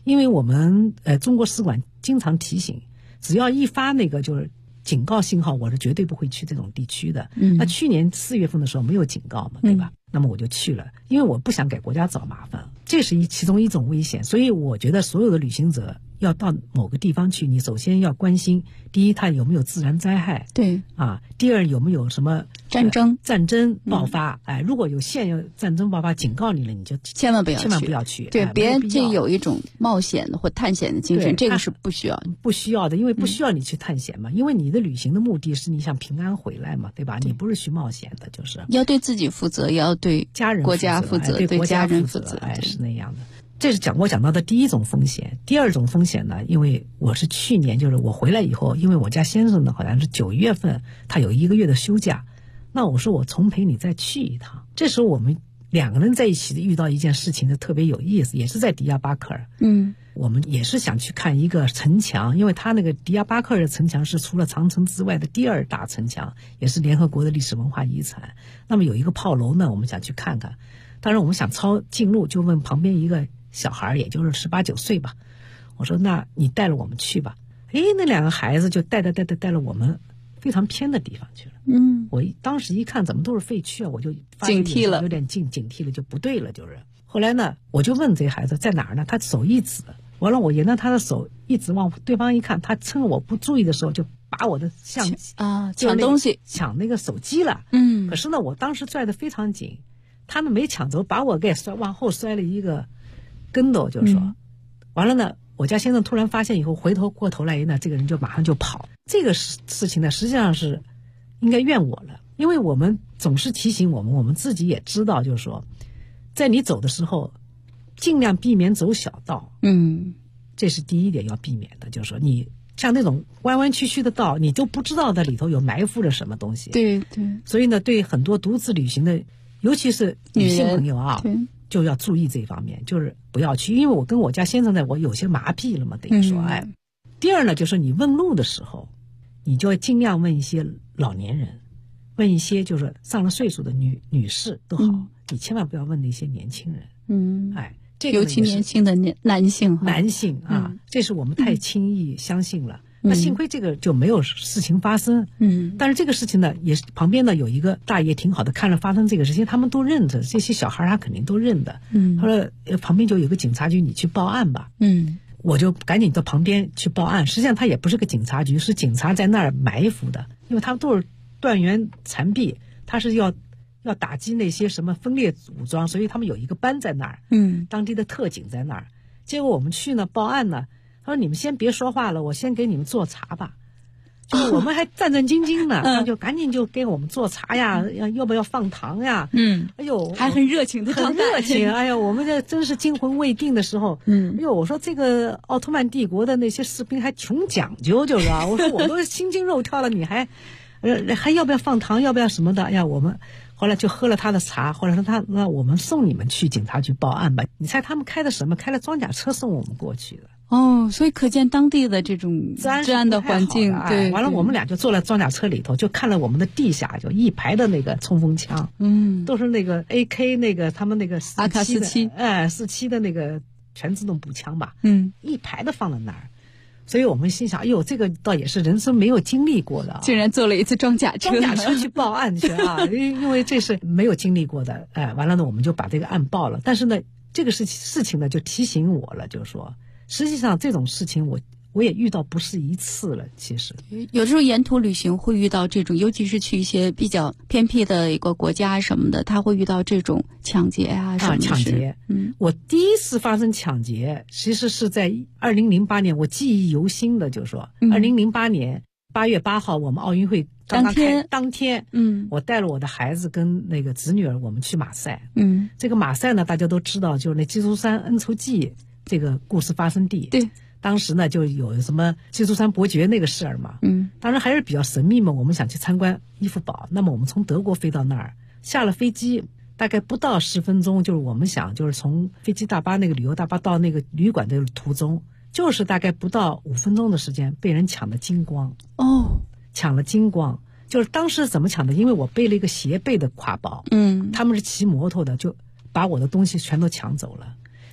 因为我们中国使馆经常提醒，只要一发那个就是警告信号，我是绝对不会去这种地区的。那去年4月份的时候没有警告嘛，对吧？那么我就去了，因为我不想给国家找麻烦，这是其中一种危险。所以我觉得所有的旅行者要到某个地方去，你首先要关心，第一，它有没有自然灾害， 对啊，第二，有没有什么战争爆发，如果有现有战争爆发，警告你了，你就千万不要去， 对，别这有一种冒险的或探险的精神，这个是不需要的，因为不需要你去探险嘛，因为你的旅行的目的是你想平安回来嘛，对吧？你不是去冒险的，就是要对自己负责，也要对家人国家负责， 对家人负责， 是那样的。这是我讲到的第一种风险。第二种风险呢，因为我是去年就是我回来以后，因为我家先生呢好像是9月份他有1个月的休假，那我说我重陪你再去一趟。这时候我们2个人在一起遇到一件事情的特别有意思，也是在迪亚巴克尔。我们也是想去看一个城墙，因为他那个迪亚巴克尔的城墙是除了长城之外的第2大城墙，也是联合国的历史文化遗产。那么有一个炮楼呢，我们想去看看。当然我们想抄近路，就问旁边一个小孩，也就是18、19岁吧，我说那你带了我们去吧。那2个孩子就带了我们非常偏的地方去了。我当时一看怎么都是废墟啊，我就警惕了， 有点警惕了，就不对了，就是。后来呢，我就问这孩子在哪儿呢？他手一指，完了我沿着他的手一直往对方一看，他趁我不注意的时候就把我的相机抢东西， 抢那个手机了。可是呢，我当时拽得非常紧，他们没抢走，把我给往后摔了一个跟斗，就是说，完了呢，我家先生突然发现以后，过头来呢，这个人就马上就跑。这个事情呢，实际上是应该怨我了，因为我们总是提醒我们自己也知道，就是说，在你走的时候，尽量避免走小道。这是第一点要避免的，就是说你像那种弯弯曲曲的道，你都不知道在里头有埋伏着什么东西。 对。 所以呢，对很多独自旅行的，尤其是女性朋友啊，就要注意这方面，就是不要去。因为我跟我家先生我有些麻痹了嘛，等于说，第二呢，就是你问路的时候，你就尽量问一些老年人，问一些就是上了岁数的女士都好，你千万不要问那些年轻人。这个尤其年轻的男性啊，这是我们太轻易相信了。那幸亏这个就没有事情发生。但是这个事情呢，也是旁边呢有一个大爷挺好的，看了发生这个事情，他们都认得，这些小孩他肯定都认得。他说旁边就有个警察局，你去报案吧。我就赶紧到旁边去报案。实际上他也不是个警察局，是警察在那儿埋伏的，因为他们都是断垣残壁，他是要打击那些什么分裂武装，所以他们有一个班在那儿，当地的特警在那儿。结果我们去呢报案呢，他说你们先别说话了，我先给你们做查吧。就是我们还战战兢兢呢，他就赶紧就给我们做查呀，要不要放糖呀？哎呦， 还很热情的， 很热情。哎呀，我们这真是惊魂未定的时候。哎呦，我说这个奥特曼帝国的那些士兵还穷讲究，就是啊，我说我都心惊肉跳了，你还要不要放糖，要不要什么的？哎呀，我们后来就喝了他的茶，后来说那我们送你们去警察局报案吧。你猜他们开的什么？开了装甲车送我们过去的。 所以可见当地的这种治安的环境。对， 完了我们俩就坐在装甲车里头，就看了我们的地下就一排的那个冲锋枪，都是那个 AK 那个他们那个AK-47，47的那个全自动步枪吧，一排的放在那儿。所以我们心想，哎呦，这个倒也是人生没有经历过的， 竟然坐了一次装甲车去报案去啊！因为这是没有经历过的，完了呢，我们就把这个案报了。但是呢，这个事情呢，就提醒我了，就是说，实际上这种事情我也遇到不是一次了。其实有的时候沿途旅行会遇到这种，尤其是去一些比较偏僻的一个国家什么的，他会遇到这种抢劫啊什么的。 抢劫，我第一次发生抢劫，其实是在2008年，我记忆犹新的，就是说，2008年8月8号，我们奥运会刚刚开当天，我带了我的孩子跟那个侄女儿，我们去马赛。这个马赛呢，大家都知道，就是那基督山恩仇记这个故事发生地。 对。 当时呢，就有什么基督山伯爵那个事儿嘛，当然还是比较神秘嘛。我们想去参观伊夫堡，那么我们从德国飞到那儿，下了飞机大概不到10分钟，就是我们想就是从飞机大巴那个旅游大巴到那个旅馆的途中，就是大概不到5分钟的时间，被人抢了精光。抢了精光，就是当时怎么抢的？因为我背了一个斜背的挎包，他们是骑摩托的，就把我的东西全都抢走了。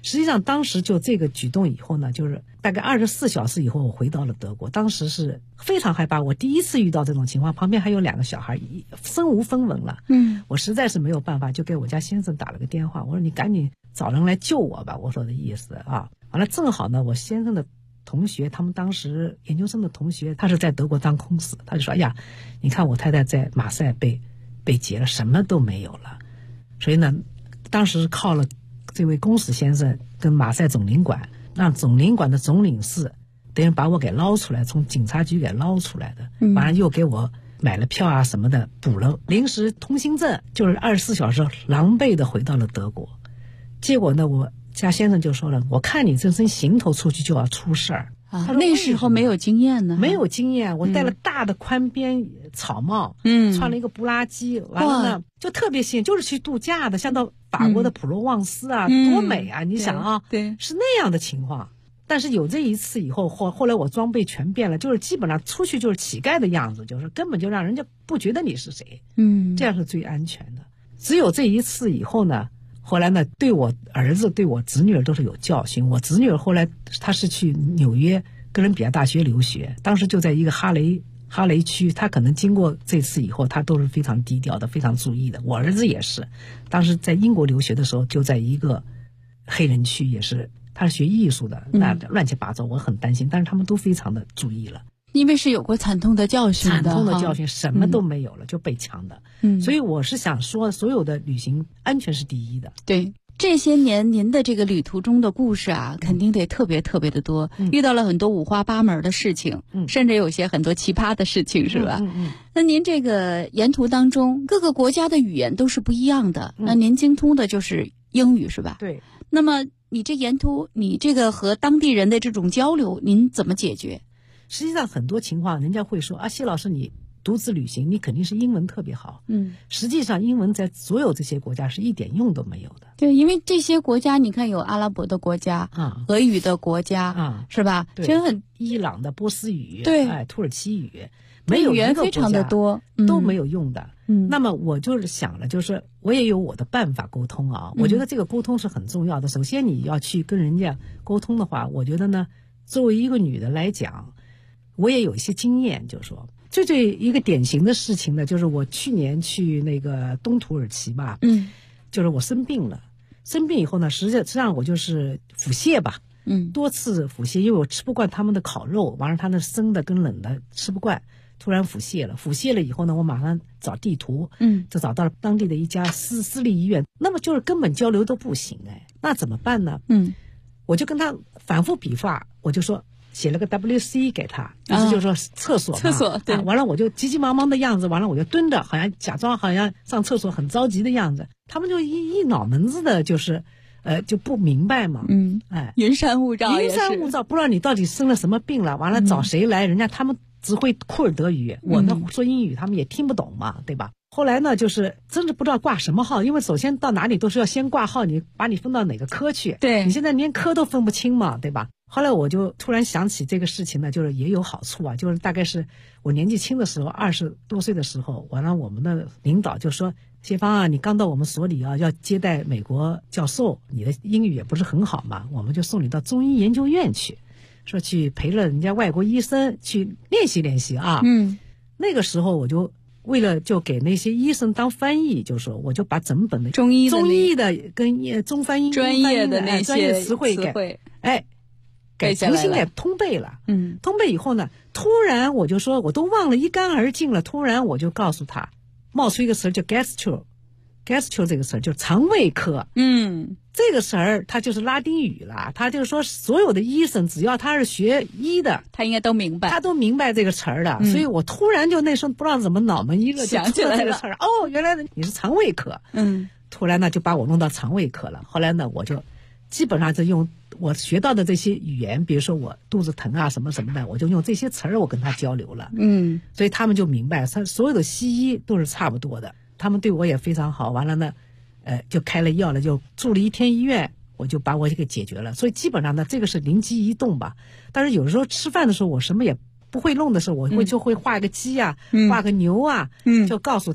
实际上当时就这个举动以后呢，就是大概24小时以后我回到了德国，当时是非常害怕，我第一次遇到这种情况，旁边还有2个小孩，身无分文了。我实在是没有办法，就给我家先生打了个电话，我说你赶紧找人来救我吧，我说的意思啊。完了正好呢，我先生的同学，他们当时研究生的同学，他是在德国当空使，他就说，哎呀，你看我太太在马赛被劫了，什么都没有了。所以呢，当时靠了这位公使先生跟马赛总领馆，让总领馆的总领事等于把我给捞出来，从警察局给捞出来的，完了又给我买了票啊什么的，补了临时通行证，就是24小时狼狈的回到了德国。结果呢，我家先生就说了，我看你这身行头出去就要出事儿啊。那时候没有经验呢， 没有经验，我戴了大的宽边草帽，穿了一个布拉基，完了呢就特别新，就是去度假的，像到法国的普罗旺斯啊，多美啊！你想啊， 对， 是那样的情况。但是有这一次以后，后来我装备全变了，就是基本上出去就是乞丐的样子，就是根本就让人家不觉得你是谁，这样是最安全的。只有这一次以后呢，后来呢，对我儿子对我侄女儿都是有教训。我侄女儿后来她是去纽约哥伦比亚大学留学，当时就在一个哈雷区，她可能经过这次以后，她都是非常低调的，非常注意的。我儿子也是，当时在英国留学的时候，就在一个黑人区，也是他是学艺术的，那乱七八糟，我很担心，但是他们都非常的注意了。 因为是有过惨痛的教训的， 惨痛的教训，什么都没有了，就被抢的。所以我是想说，所有的旅行安全是第一的。 对，这些年您的这个旅途中的故事啊，肯定得特别特别的多，遇到了很多五花八门的事情，甚至有些很多奇葩的事情，是吧？那您这个沿途当中，各个国家的语言都是不一样的，那您精通的就是英语，是吧？ 对。 那么你这沿途，你这个和当地人的这种交流，您怎么解决？ 实际上很多情况，人家会说啊，谢老师你独自旅行，你肯定是英文特别好。实际上英文在所有这些国家是一点用都没有的。 对，因为这些国家，你看有阿拉伯的国家，俄语的国家，是吧？ 对， 真很伊朗的波斯语， 对， 土耳其语，没有语言非常的多， 都没有用的。那么我就是想了，就是我也有我的办法沟通啊。我觉得这个沟通是很重要的。首先你要去跟人家沟通的话，我觉得呢，作为一个女的来讲，我也有一些经验，就是说，最一个典型的事情呢，就是我去年去那个东土耳其吧，就是我生病了，生病以后呢，实际上我就是腹泻吧，多次腹泻，因为我吃不惯他们的烤肉，完了他那生的跟冷的吃不惯。突然腹泻了，腹泻了以后呢，我马上找地图，就找到了当地的一家私立医院，那么就是根本交流都不行哎，那怎么办呢？我就跟他反复比划，我就说写了个 WC 给他，意思就是说厕所嘛， 对， 完了我就急急忙忙的样子，完了我就蹲着，好像假装好像上厕所很着急的样子，他们就一脑门子的就是就不明白嘛， 云山雾罩， 不知道你到底生了什么病了，完了找谁来，人家他们只会库尔德语，我呢说英语，他们也听不懂嘛，对吧？后来呢，就是真是不知道挂什么号，因为首先到哪里都是要先挂号，你把你分到哪个科去， 对， 你现在连科都分不清嘛，对吧？后来我就突然想起这个事情呢，就是也有好处啊，就是大概是我年纪轻的时候，20多岁的时候，完了我们的领导就说，谢芳啊，你刚到我们所里啊，要接待美国教授，你的英语也不是很好嘛，我们就送你到中医研究院去。说去陪了人家外国医生去练习练习啊，那个时候我就为了就给那些医生当翻译，就说我就把整本的中医的跟中翻英专业的那些专业词汇给重新给通背了。通背以后呢，突然我就说我都忘了一干二净了，突然我就告诉他，冒出一个词叫 gastro 这个词就是肠胃科。这个词儿它就是拉丁语了，他就是说所有的医生只要他是学医的， 他应该都明白， 他都明白这个词儿的。所以我突然就那时候不知道怎么脑门一热就出了这个词儿，哦，原来你是肠胃科。突然呢就把我弄到肠胃科了。后来呢我就基本上是用我学到的这些语言，比如说我肚子疼啊什么什么的，我就用这些词儿我跟他交流了。所以他们就明白，他所有的西医都是差不多的，他们对我也非常好。完了呢就开了药了，就住了1天医院，我就把我给解决了。所以基本上呢，这个是灵机一动吧。但是有时候吃饭的时候，我什么也不会弄的时候，我就会画个鸡啊，画个牛啊，就告诉他，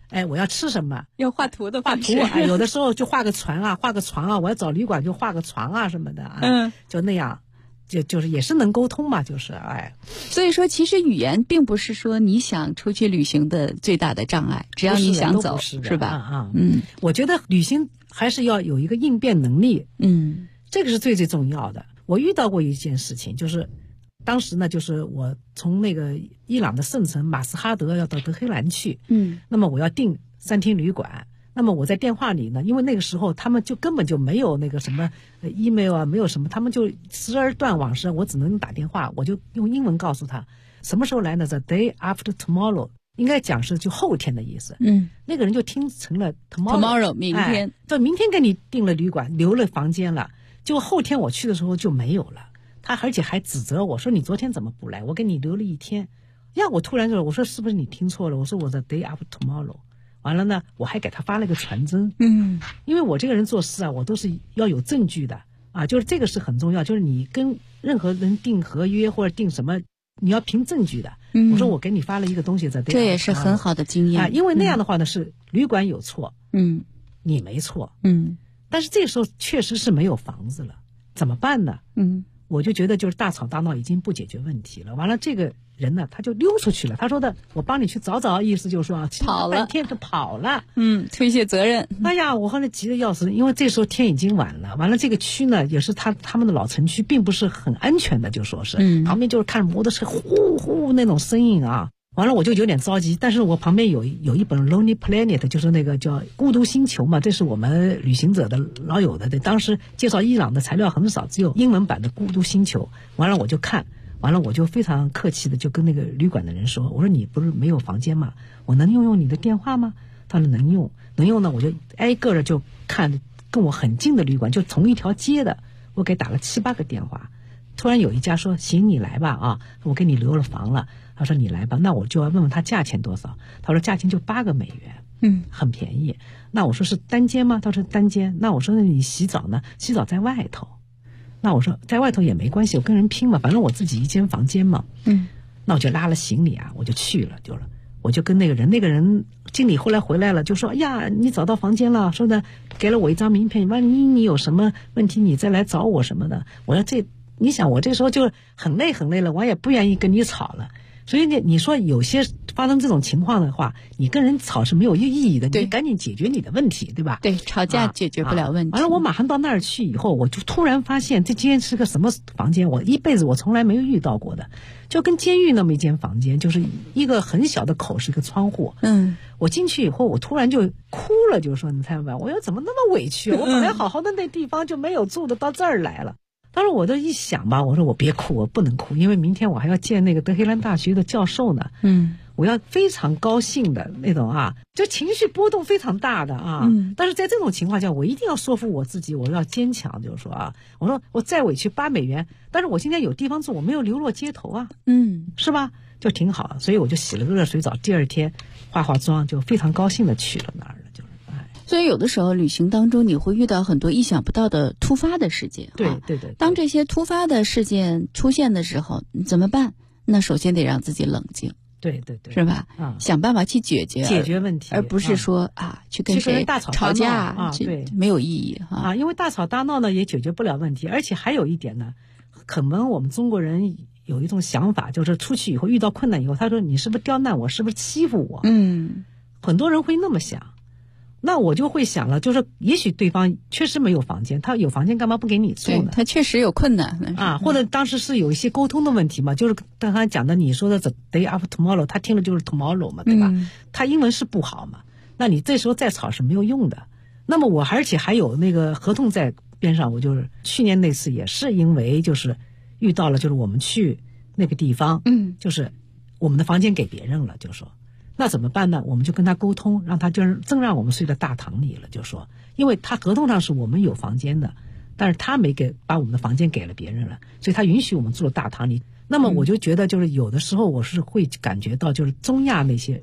我要吃什么， 要画图的画图，有的时候就画个船啊，画个床啊，我要找旅馆就画个床啊什么的啊，就那样。就是也是能沟通嘛，就是所以说其实语言并不是说你想出去旅行的最大的障碍，只要你想走，是吧？ 我觉得旅行还是要有一个应变能力，这个是最最重要的。我遇到过一件事情，就是当时呢，就是我从那个伊朗的圣城马斯哈德要到德黑兰去，那么我要订3天旅馆。那么我在电话里呢，因为那个时候他们就根本就没有那个什么email 啊，没有什么，他们就时而断网时，我只能打电话，我就用英文告诉他什么时候来呢 ？The day after tomorrow， 应该讲是就后天的意思。那个人就听成了 tomorrow 明天， 对，明天给你订了旅馆，留了房间了，就后天我去的时候就没有了。他而且还指责我说你昨天怎么不来？我给你留了1天。呀，我突然就我说是不是你听错了？我说我 the day after tomorrow。完了呢，我还给他发了个传真，因为我这个人做事啊，我都是要有证据的啊，就是这个是很重要，就是你跟任何人订合约或者订什么，你要凭证据的。我说我给你发了一个东西在这也是很好的经验啊，因为那样的话呢，是旅馆有错，你没错，但是这个时候确实是没有房子了，怎么办呢？我就觉得就是大吵大闹已经不解决问题了。完了，这个人呢，他就溜出去了。他说的，我帮你去找找，意思就是说跑了， 半天就跑了。 推卸责任。 哎呀，我后来急得要死，因为这时候天已经晚了。完了，这个区呢，也是他们的老城区，并不是很安全的，就说是，旁边就是看摩托车呼呼那种声音啊。完了我就有点着急，但是我旁边有一本 Lonely Planet， 就是那个叫孤独星球嘛，这是我们旅行者的老有的，当时介绍伊朗的材料很少，只有英文版的孤独星球。完了我就看，完了我就非常客气的就跟那个旅馆的人说，我说你不是没有房间吗？我能用你的电话吗？他说能用呢，我就挨个的就看跟我很近的旅馆，就同一条街的，我给打了7、8个电话。突然有一家说行你来吧啊，我给你留了房了。他说你来吧，那我就要问问他价钱多少。他说价钱就8个美元，很便宜。那我说是单间吗？他说单间。那我说那你洗澡呢？洗澡在外头。那我说在外头也没关系，我跟人拼嘛，反正我自己一间房间嘛。那我就拉了行李啊，我就去了，我就跟那个人经理后来回来了，就说哎呀，你找到房间了，说的给了我一张名片，万一你有什么问题你再来找我什么的。我说你想我这时候就很累了，我也不愿意跟你吵了。所以你说有些发生这种情况的话，你跟人吵是没有意义的，你赶紧解决你的问题，对吧？ 对，吵架解决不了问题。 完了，我马上到那儿去以后，我就突然发现这间是个什么房间，我一辈子我从来没有遇到过的，就跟监狱那么一间房间，就是一个很小的口，是一个窗户。我进去以后，我突然就哭了，就说你猜吧，我要怎么那么委屈？我本来好好的那地方就没有住的，到这儿来了。当时我这一想吧，我说我别哭，我不能哭，因为明天我还要见那个德黑兰大学的教授呢。我要非常高兴的那种啊，就情绪波动非常大的啊。但是在这种情况下，我一定要说服我自己，我要坚强，就是说啊，我说我再委屈8美元，但是我现在有地方住，我没有流落街头啊。是吧？就挺好，所以我就洗了个热水澡，第2天化妆，就非常高兴的去了那儿了，就是。 所以有的时候旅行当中你会遇到很多意想不到的突发的事件。 对。 当这些突发的事件出现的时候，你怎么办？那首先得让自己冷静。 对， 是吧？想办法去解决问题， 而不是说去跟谁吵架对， 没有意义因为大吵大闹呢也解决不了问题，而且还有一点呢，可能我们中国人有一种想法，就是出去以后遇到困难以后，他说你是不是刁难我，是不是欺负我？很多人会那么想。那我就会想了，就是也许对方确实没有房间，他有房间干嘛不给你住呢？ 他确实有困难或者当时是有一些沟通的问题嘛，就是刚才讲的你说的 the day after tomorrow， 他听了就是 tomorrow 嘛，对吧？他英文是不好嘛，那你这时候再吵是没有用的。那么而且还有那个合同在边上，我就是去年那次也是因为就是遇到了，就是我们去那个地方，就是我们的房间给别人了，就说。那怎么办呢？我们就跟他沟通，让他就是正让我们睡在大堂里了，就说，因为他合同上是我们有房间的，但是他没把我们的房间给了别人了，所以他允许我们住大堂里。那么我就觉得就是有的时候我是会感觉到就是中亚那些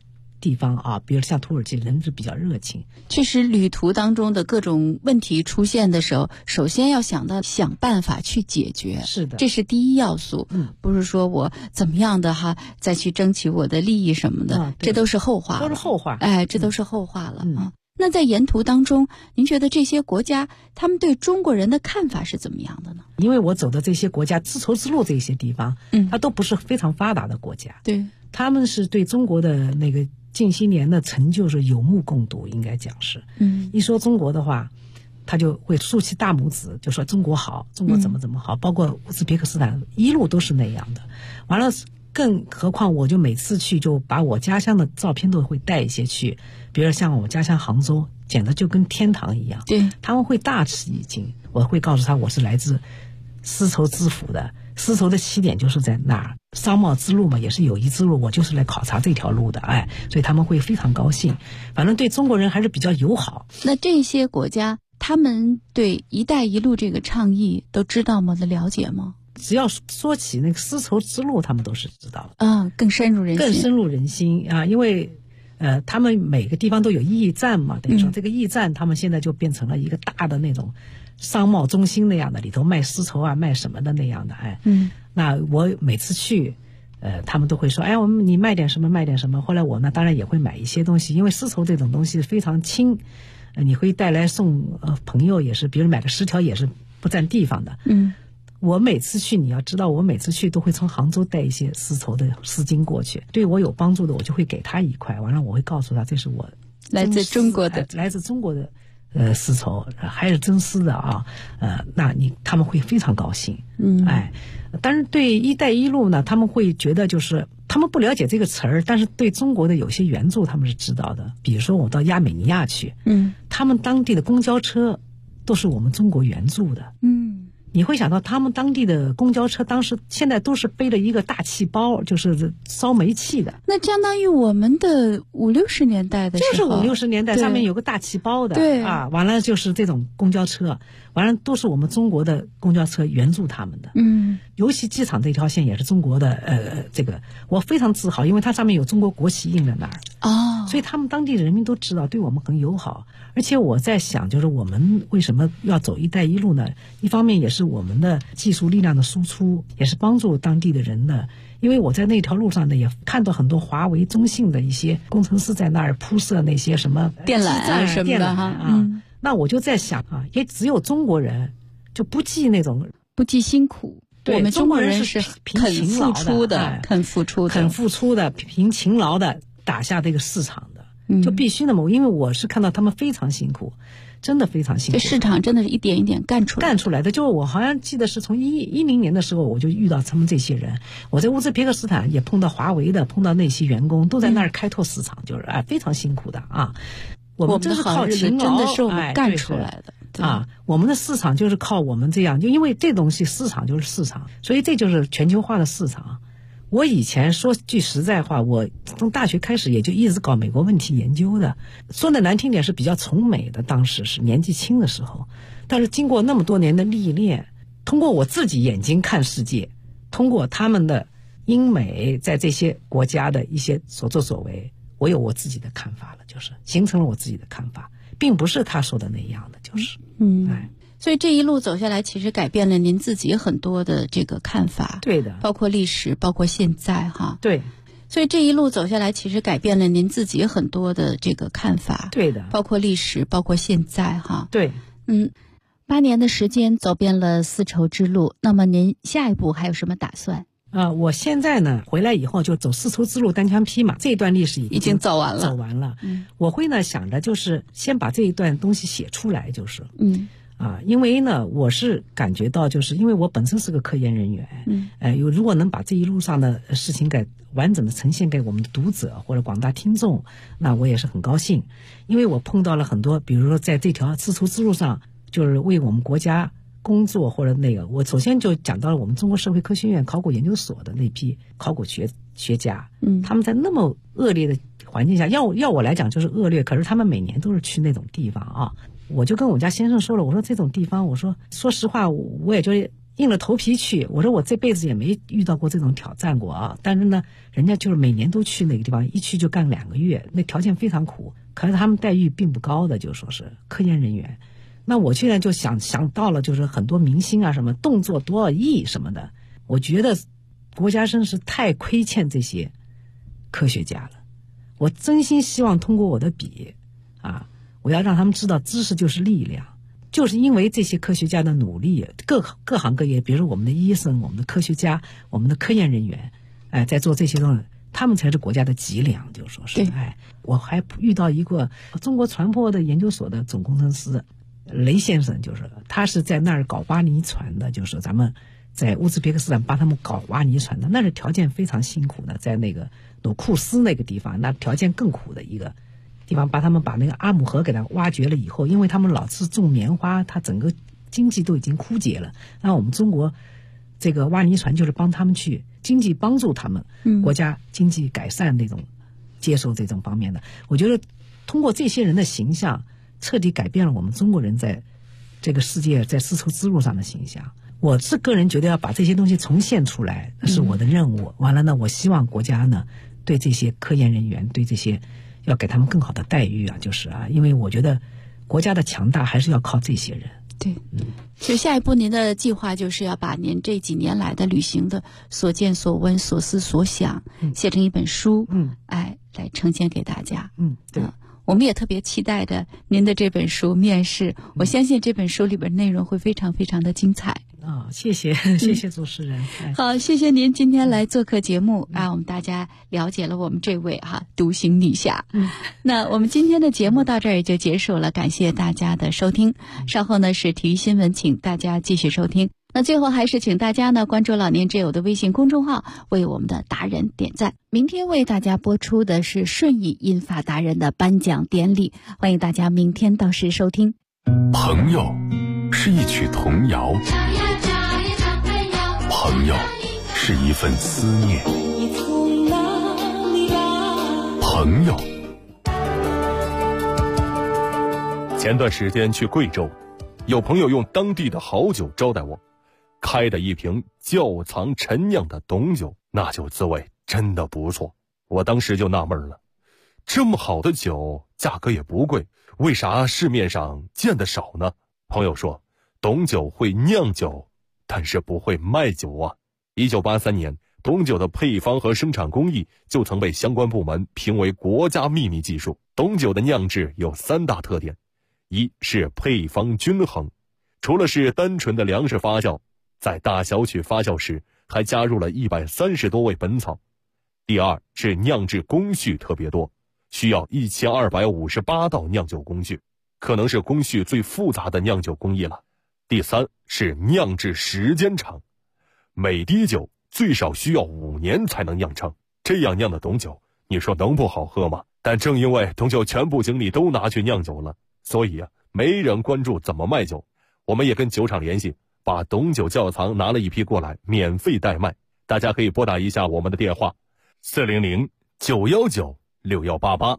地方啊，比如像土耳其，人是比较热情。 确实，旅途当中的各种问题出现的时候，首先要想办法去解决。 是的， 这是第一要素。不是说我怎么样的再去争取我的利益什么的，这都是后话了。 都是后话。 这都是后话了啊。那在沿途当中，您觉得这些国家他们对中国人的看法是怎么样的呢？ 因为我走的这些国家，丝绸之路这些地方，它都不是非常发达的国家。 对， 他们是对中国的那个近些年的成就是有目共睹，应该讲是。一说中国的话，他就会竖起大拇指，就说中国好，中国怎么好，包括乌兹别克斯坦一路都是那样的。完了，更何况我就每次去就把我家乡的照片都会带一些去，比如像我家乡杭州，简直就跟天堂一样。 对， 他们会大吃一惊。我会告诉他我是来自丝绸之府的，丝绸的起点就是在那儿，商贸之路嘛，也是友谊之路，我就是来考察这条路的，所以他们会非常高兴。反正对中国人还是比较友好。 那这些国家他们对一带一路这个倡议都知道吗？了解吗？ 只要说起那个丝绸之路，他们都是知道的。 更深入人心啊，因为他们每个地方都有驿站嘛，等于说这个驿站他们现在就变成了一个大的那种商贸中心那样的，里头卖丝绸啊，卖什么的那样的。那我每次去他们都会说你卖点什么卖点什么。后来我呢当然也会买一些东西，因为丝绸这种东西非常轻，你会带来送朋友也是，比如买个10条也是不占地方的。我每次去，你要知道，我每次去都会从杭州带一些丝绸的丝巾过去，对我有帮助的，我就会给他1块，完了我会告诉他这是我来自中国的丝绸，还是真丝的啊，那他们会非常高兴。但是对一带一路呢，他们会觉得就是他们不了解这个词儿，但是对中国的有些援助他们是知道的。比如说我到亚美尼亚去，他们当地的公交车都是我们中国援助的。你会想到他们当地的公交车现在都是背了一个大气包，就是烧煤气的。 那相当于我们的50、60年代的时候， 就是50、60年代上面有个大气包的。 对完了就是这种公交车，完了都是我们中国的公交车援助他们的。尤其机场这条线也是中国的，这个我非常自豪，因为它上面有中国国旗印在那儿。所以他们当地人民都知道，对我们很友好。而且我在想，就是我们为什么要走一带一路呢？一方面也是我们的技术力量的输出，也是帮助当地的人的。因为我在那条路上呢，也看到很多华为、中信的一些工程师在那儿铺设那些什么电缆什么的那我就在想也只有中国人就不计辛苦。 对， 我们中国人是肯付出的，肯付出的， 凭勤劳的打下这个市场的，就必须那么。因为我是看到他们非常辛苦，真的非常辛苦。 这市场真的是一点一点干出来的。 就我好像记得是从1010年的时候，我就遇到他们这些人。我在乌兹别克斯坦也碰到华为的，碰到那些员工都在那儿开拓市场，就是非常辛苦的啊。我们真是靠勤劳， 真的是我们干出来的。 我们的市场就是靠我们这样，就因为这东西市场就是市场，所以这就是全球化的市场。我以前说句实在话，我从大学开始也就一直搞美国问题研究的，说的难听点是比较崇美的，当时是年纪轻的时候。但是经过那么多年的历练，通过我自己眼睛看世界，通过他们的英美在这些国家的一些所作所为，我有我自己的看法了，就是形成了我自己的看法，并不是他说的那样的，就是所以这一路走下来，其实改变了您自己很多的这个看法。 对的， 包括历史，包括现在对， 所以这一路走下来，其实改变了您自己很多的这个看法。 对的， 包括历史，包括现在对。 8年的时间走遍了丝绸之路，那么您下一步还有什么打算？ 我现在呢回来以后就走丝绸之路单枪匹马，这一段历史已经走完了。 我会呢想着就是先把这一段东西写出来，就是因为呢我是感觉到，就是因为我本身是个科研人员，如果能把这一路上的事情给完整的呈现给我们的读者或者广大听众，那我也是很高兴。因为我碰到了很多，比如说在这条丝绸之路上，就是为我们国家工作或者那个，我首先就讲到了我们中国社会科学院考古研究所的那批考古学家，他们在那么恶劣的环境下，要我来讲就是恶劣，可是他们每年都是去那种地方啊。我就跟我家先生说了，我说这种地方，我说说实话，我也就硬着头皮去。我说我这辈子也没遇到过这种挑战过啊，但是呢，人家就是每年都去那个地方，一去就干2个月，那条件非常苦，可是他们待遇并不高的，就说是科研人员。那我现在就想到了，就是很多明星啊什么动作多少亿什么的，我觉得国家真是太亏欠这些科学家了。我真心希望通过我的笔啊，我要让他们知道知识就是力量，就是因为这些科学家的努力，各行各业，比如说我们的医生、我们的科学家、我们的科研人员，在做这些东西，他们才是国家的脊梁，就说是。我还遇到一个中国船舶的研究所的总工程师雷先生，就是他是在那儿搞挖泥船的，就是咱们在乌兹别克斯坦帮他们搞挖泥船的，那是条件非常辛苦的，在那个努库斯那个地方，那条件更苦的一个地方，把他们把那个阿姆河给它挖掘了以后，因为他们老是种棉花，它整个经济都已经枯竭了。那我们中国这个挖泥船就是帮他们去经济帮助他们，国家经济改善那种接受这种方面的。我觉得通过这些人的形象，彻底改变了我们中国人在这个世界在丝绸之路上的形象。我是个人觉得要把这些东西重现出来是我的任务。完了呢，我希望国家呢对这些科研人员，对这些要给他们更好的待遇啊，就是啊，因为我觉得国家的强大还是要靠这些人。 对，就下一步您的计划就是要把您这几年来的旅行的所见所闻所思所想写成一本书，来呈现给大家。 对。 我们也特别期待着您的这本书面世，我相信这本书里边内容会非常非常的精彩。 谢谢主持人。 好，谢谢您今天来做客节目我们大家了解了我们这位独行女侠。那我们今天的节目到这儿也就结束了，感谢大家的收听。稍后呢是体育新闻，请大家继续收听。那最后还是请大家呢关注老年之友的微信公众号，为我们的达人点赞。明天为大家播出的是顺义银发达人的颁奖典礼，欢迎大家明天到时收听。 朋友是一曲童谣，朋友是一份思念，朋友。 前段时间去贵州，有朋友用当地的好酒招待我，开的一瓶窖藏陈酿的董酒，那酒滋味真的不错。我当时就纳闷了，这么好的酒价格也不贵，为啥市面上见得少呢？朋友说，董酒会酿酒，但是不会卖酒啊。1983年，董酒的配方和生产工艺就曾被相关部门评为国家秘密技术。董酒的酿制有3大特点，一是配方均衡，除了是单纯的粮食发酵，在大小曲发酵时还加入了130多味本草。第二是酿制工序特别多，需要1258道酿酒工序，可能是工序最复杂的酿酒工艺了。第三是酿制时间长，每滴酒最少需要5年才能酿成，这样酿的董酒，你说能不好喝吗？但正因为董酒全部精力都拿去酿酒了，所以没人关注怎么卖酒。我们也跟酒厂联系，把董酒窖藏拿了一批过来，免费代卖。大家可以拨打一下我们的电话400-919-6188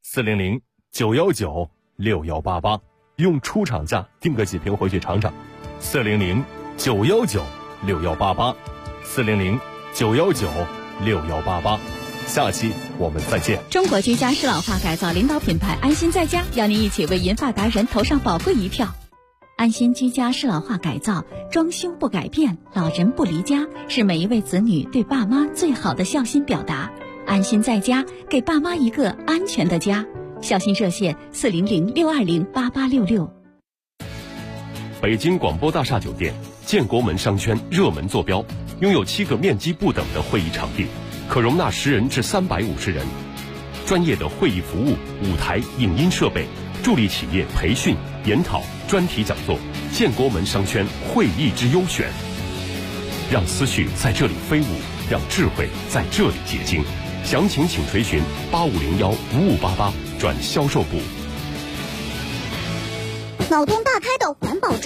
400-919-6188，用出厂价订个几瓶回去尝尝。400-919-6188 400-919-6188。下期我们再见。 中国居家适老化改造领导品牌安心在家，邀您一起为银发达人投上宝贵一票。安心居家适老化改造，装修不改变，老人不离家，是每一位子女对爸妈最好的孝心表达。安心在家，给爸妈一个安全的家。孝心热线400-620-8866。 北京广播大厦酒店建国门商圈热门坐标，拥有7个面积不等的会议场地，可容纳10人至350人，专业的会议服务、舞台、影音设备，助力企业培训、研讨、专题讲座。建国门商圈会议之优选，让思绪在这里飞舞，让智慧在这里结晶。详情请垂询8501-5588转销售部。 脑洞大开的环保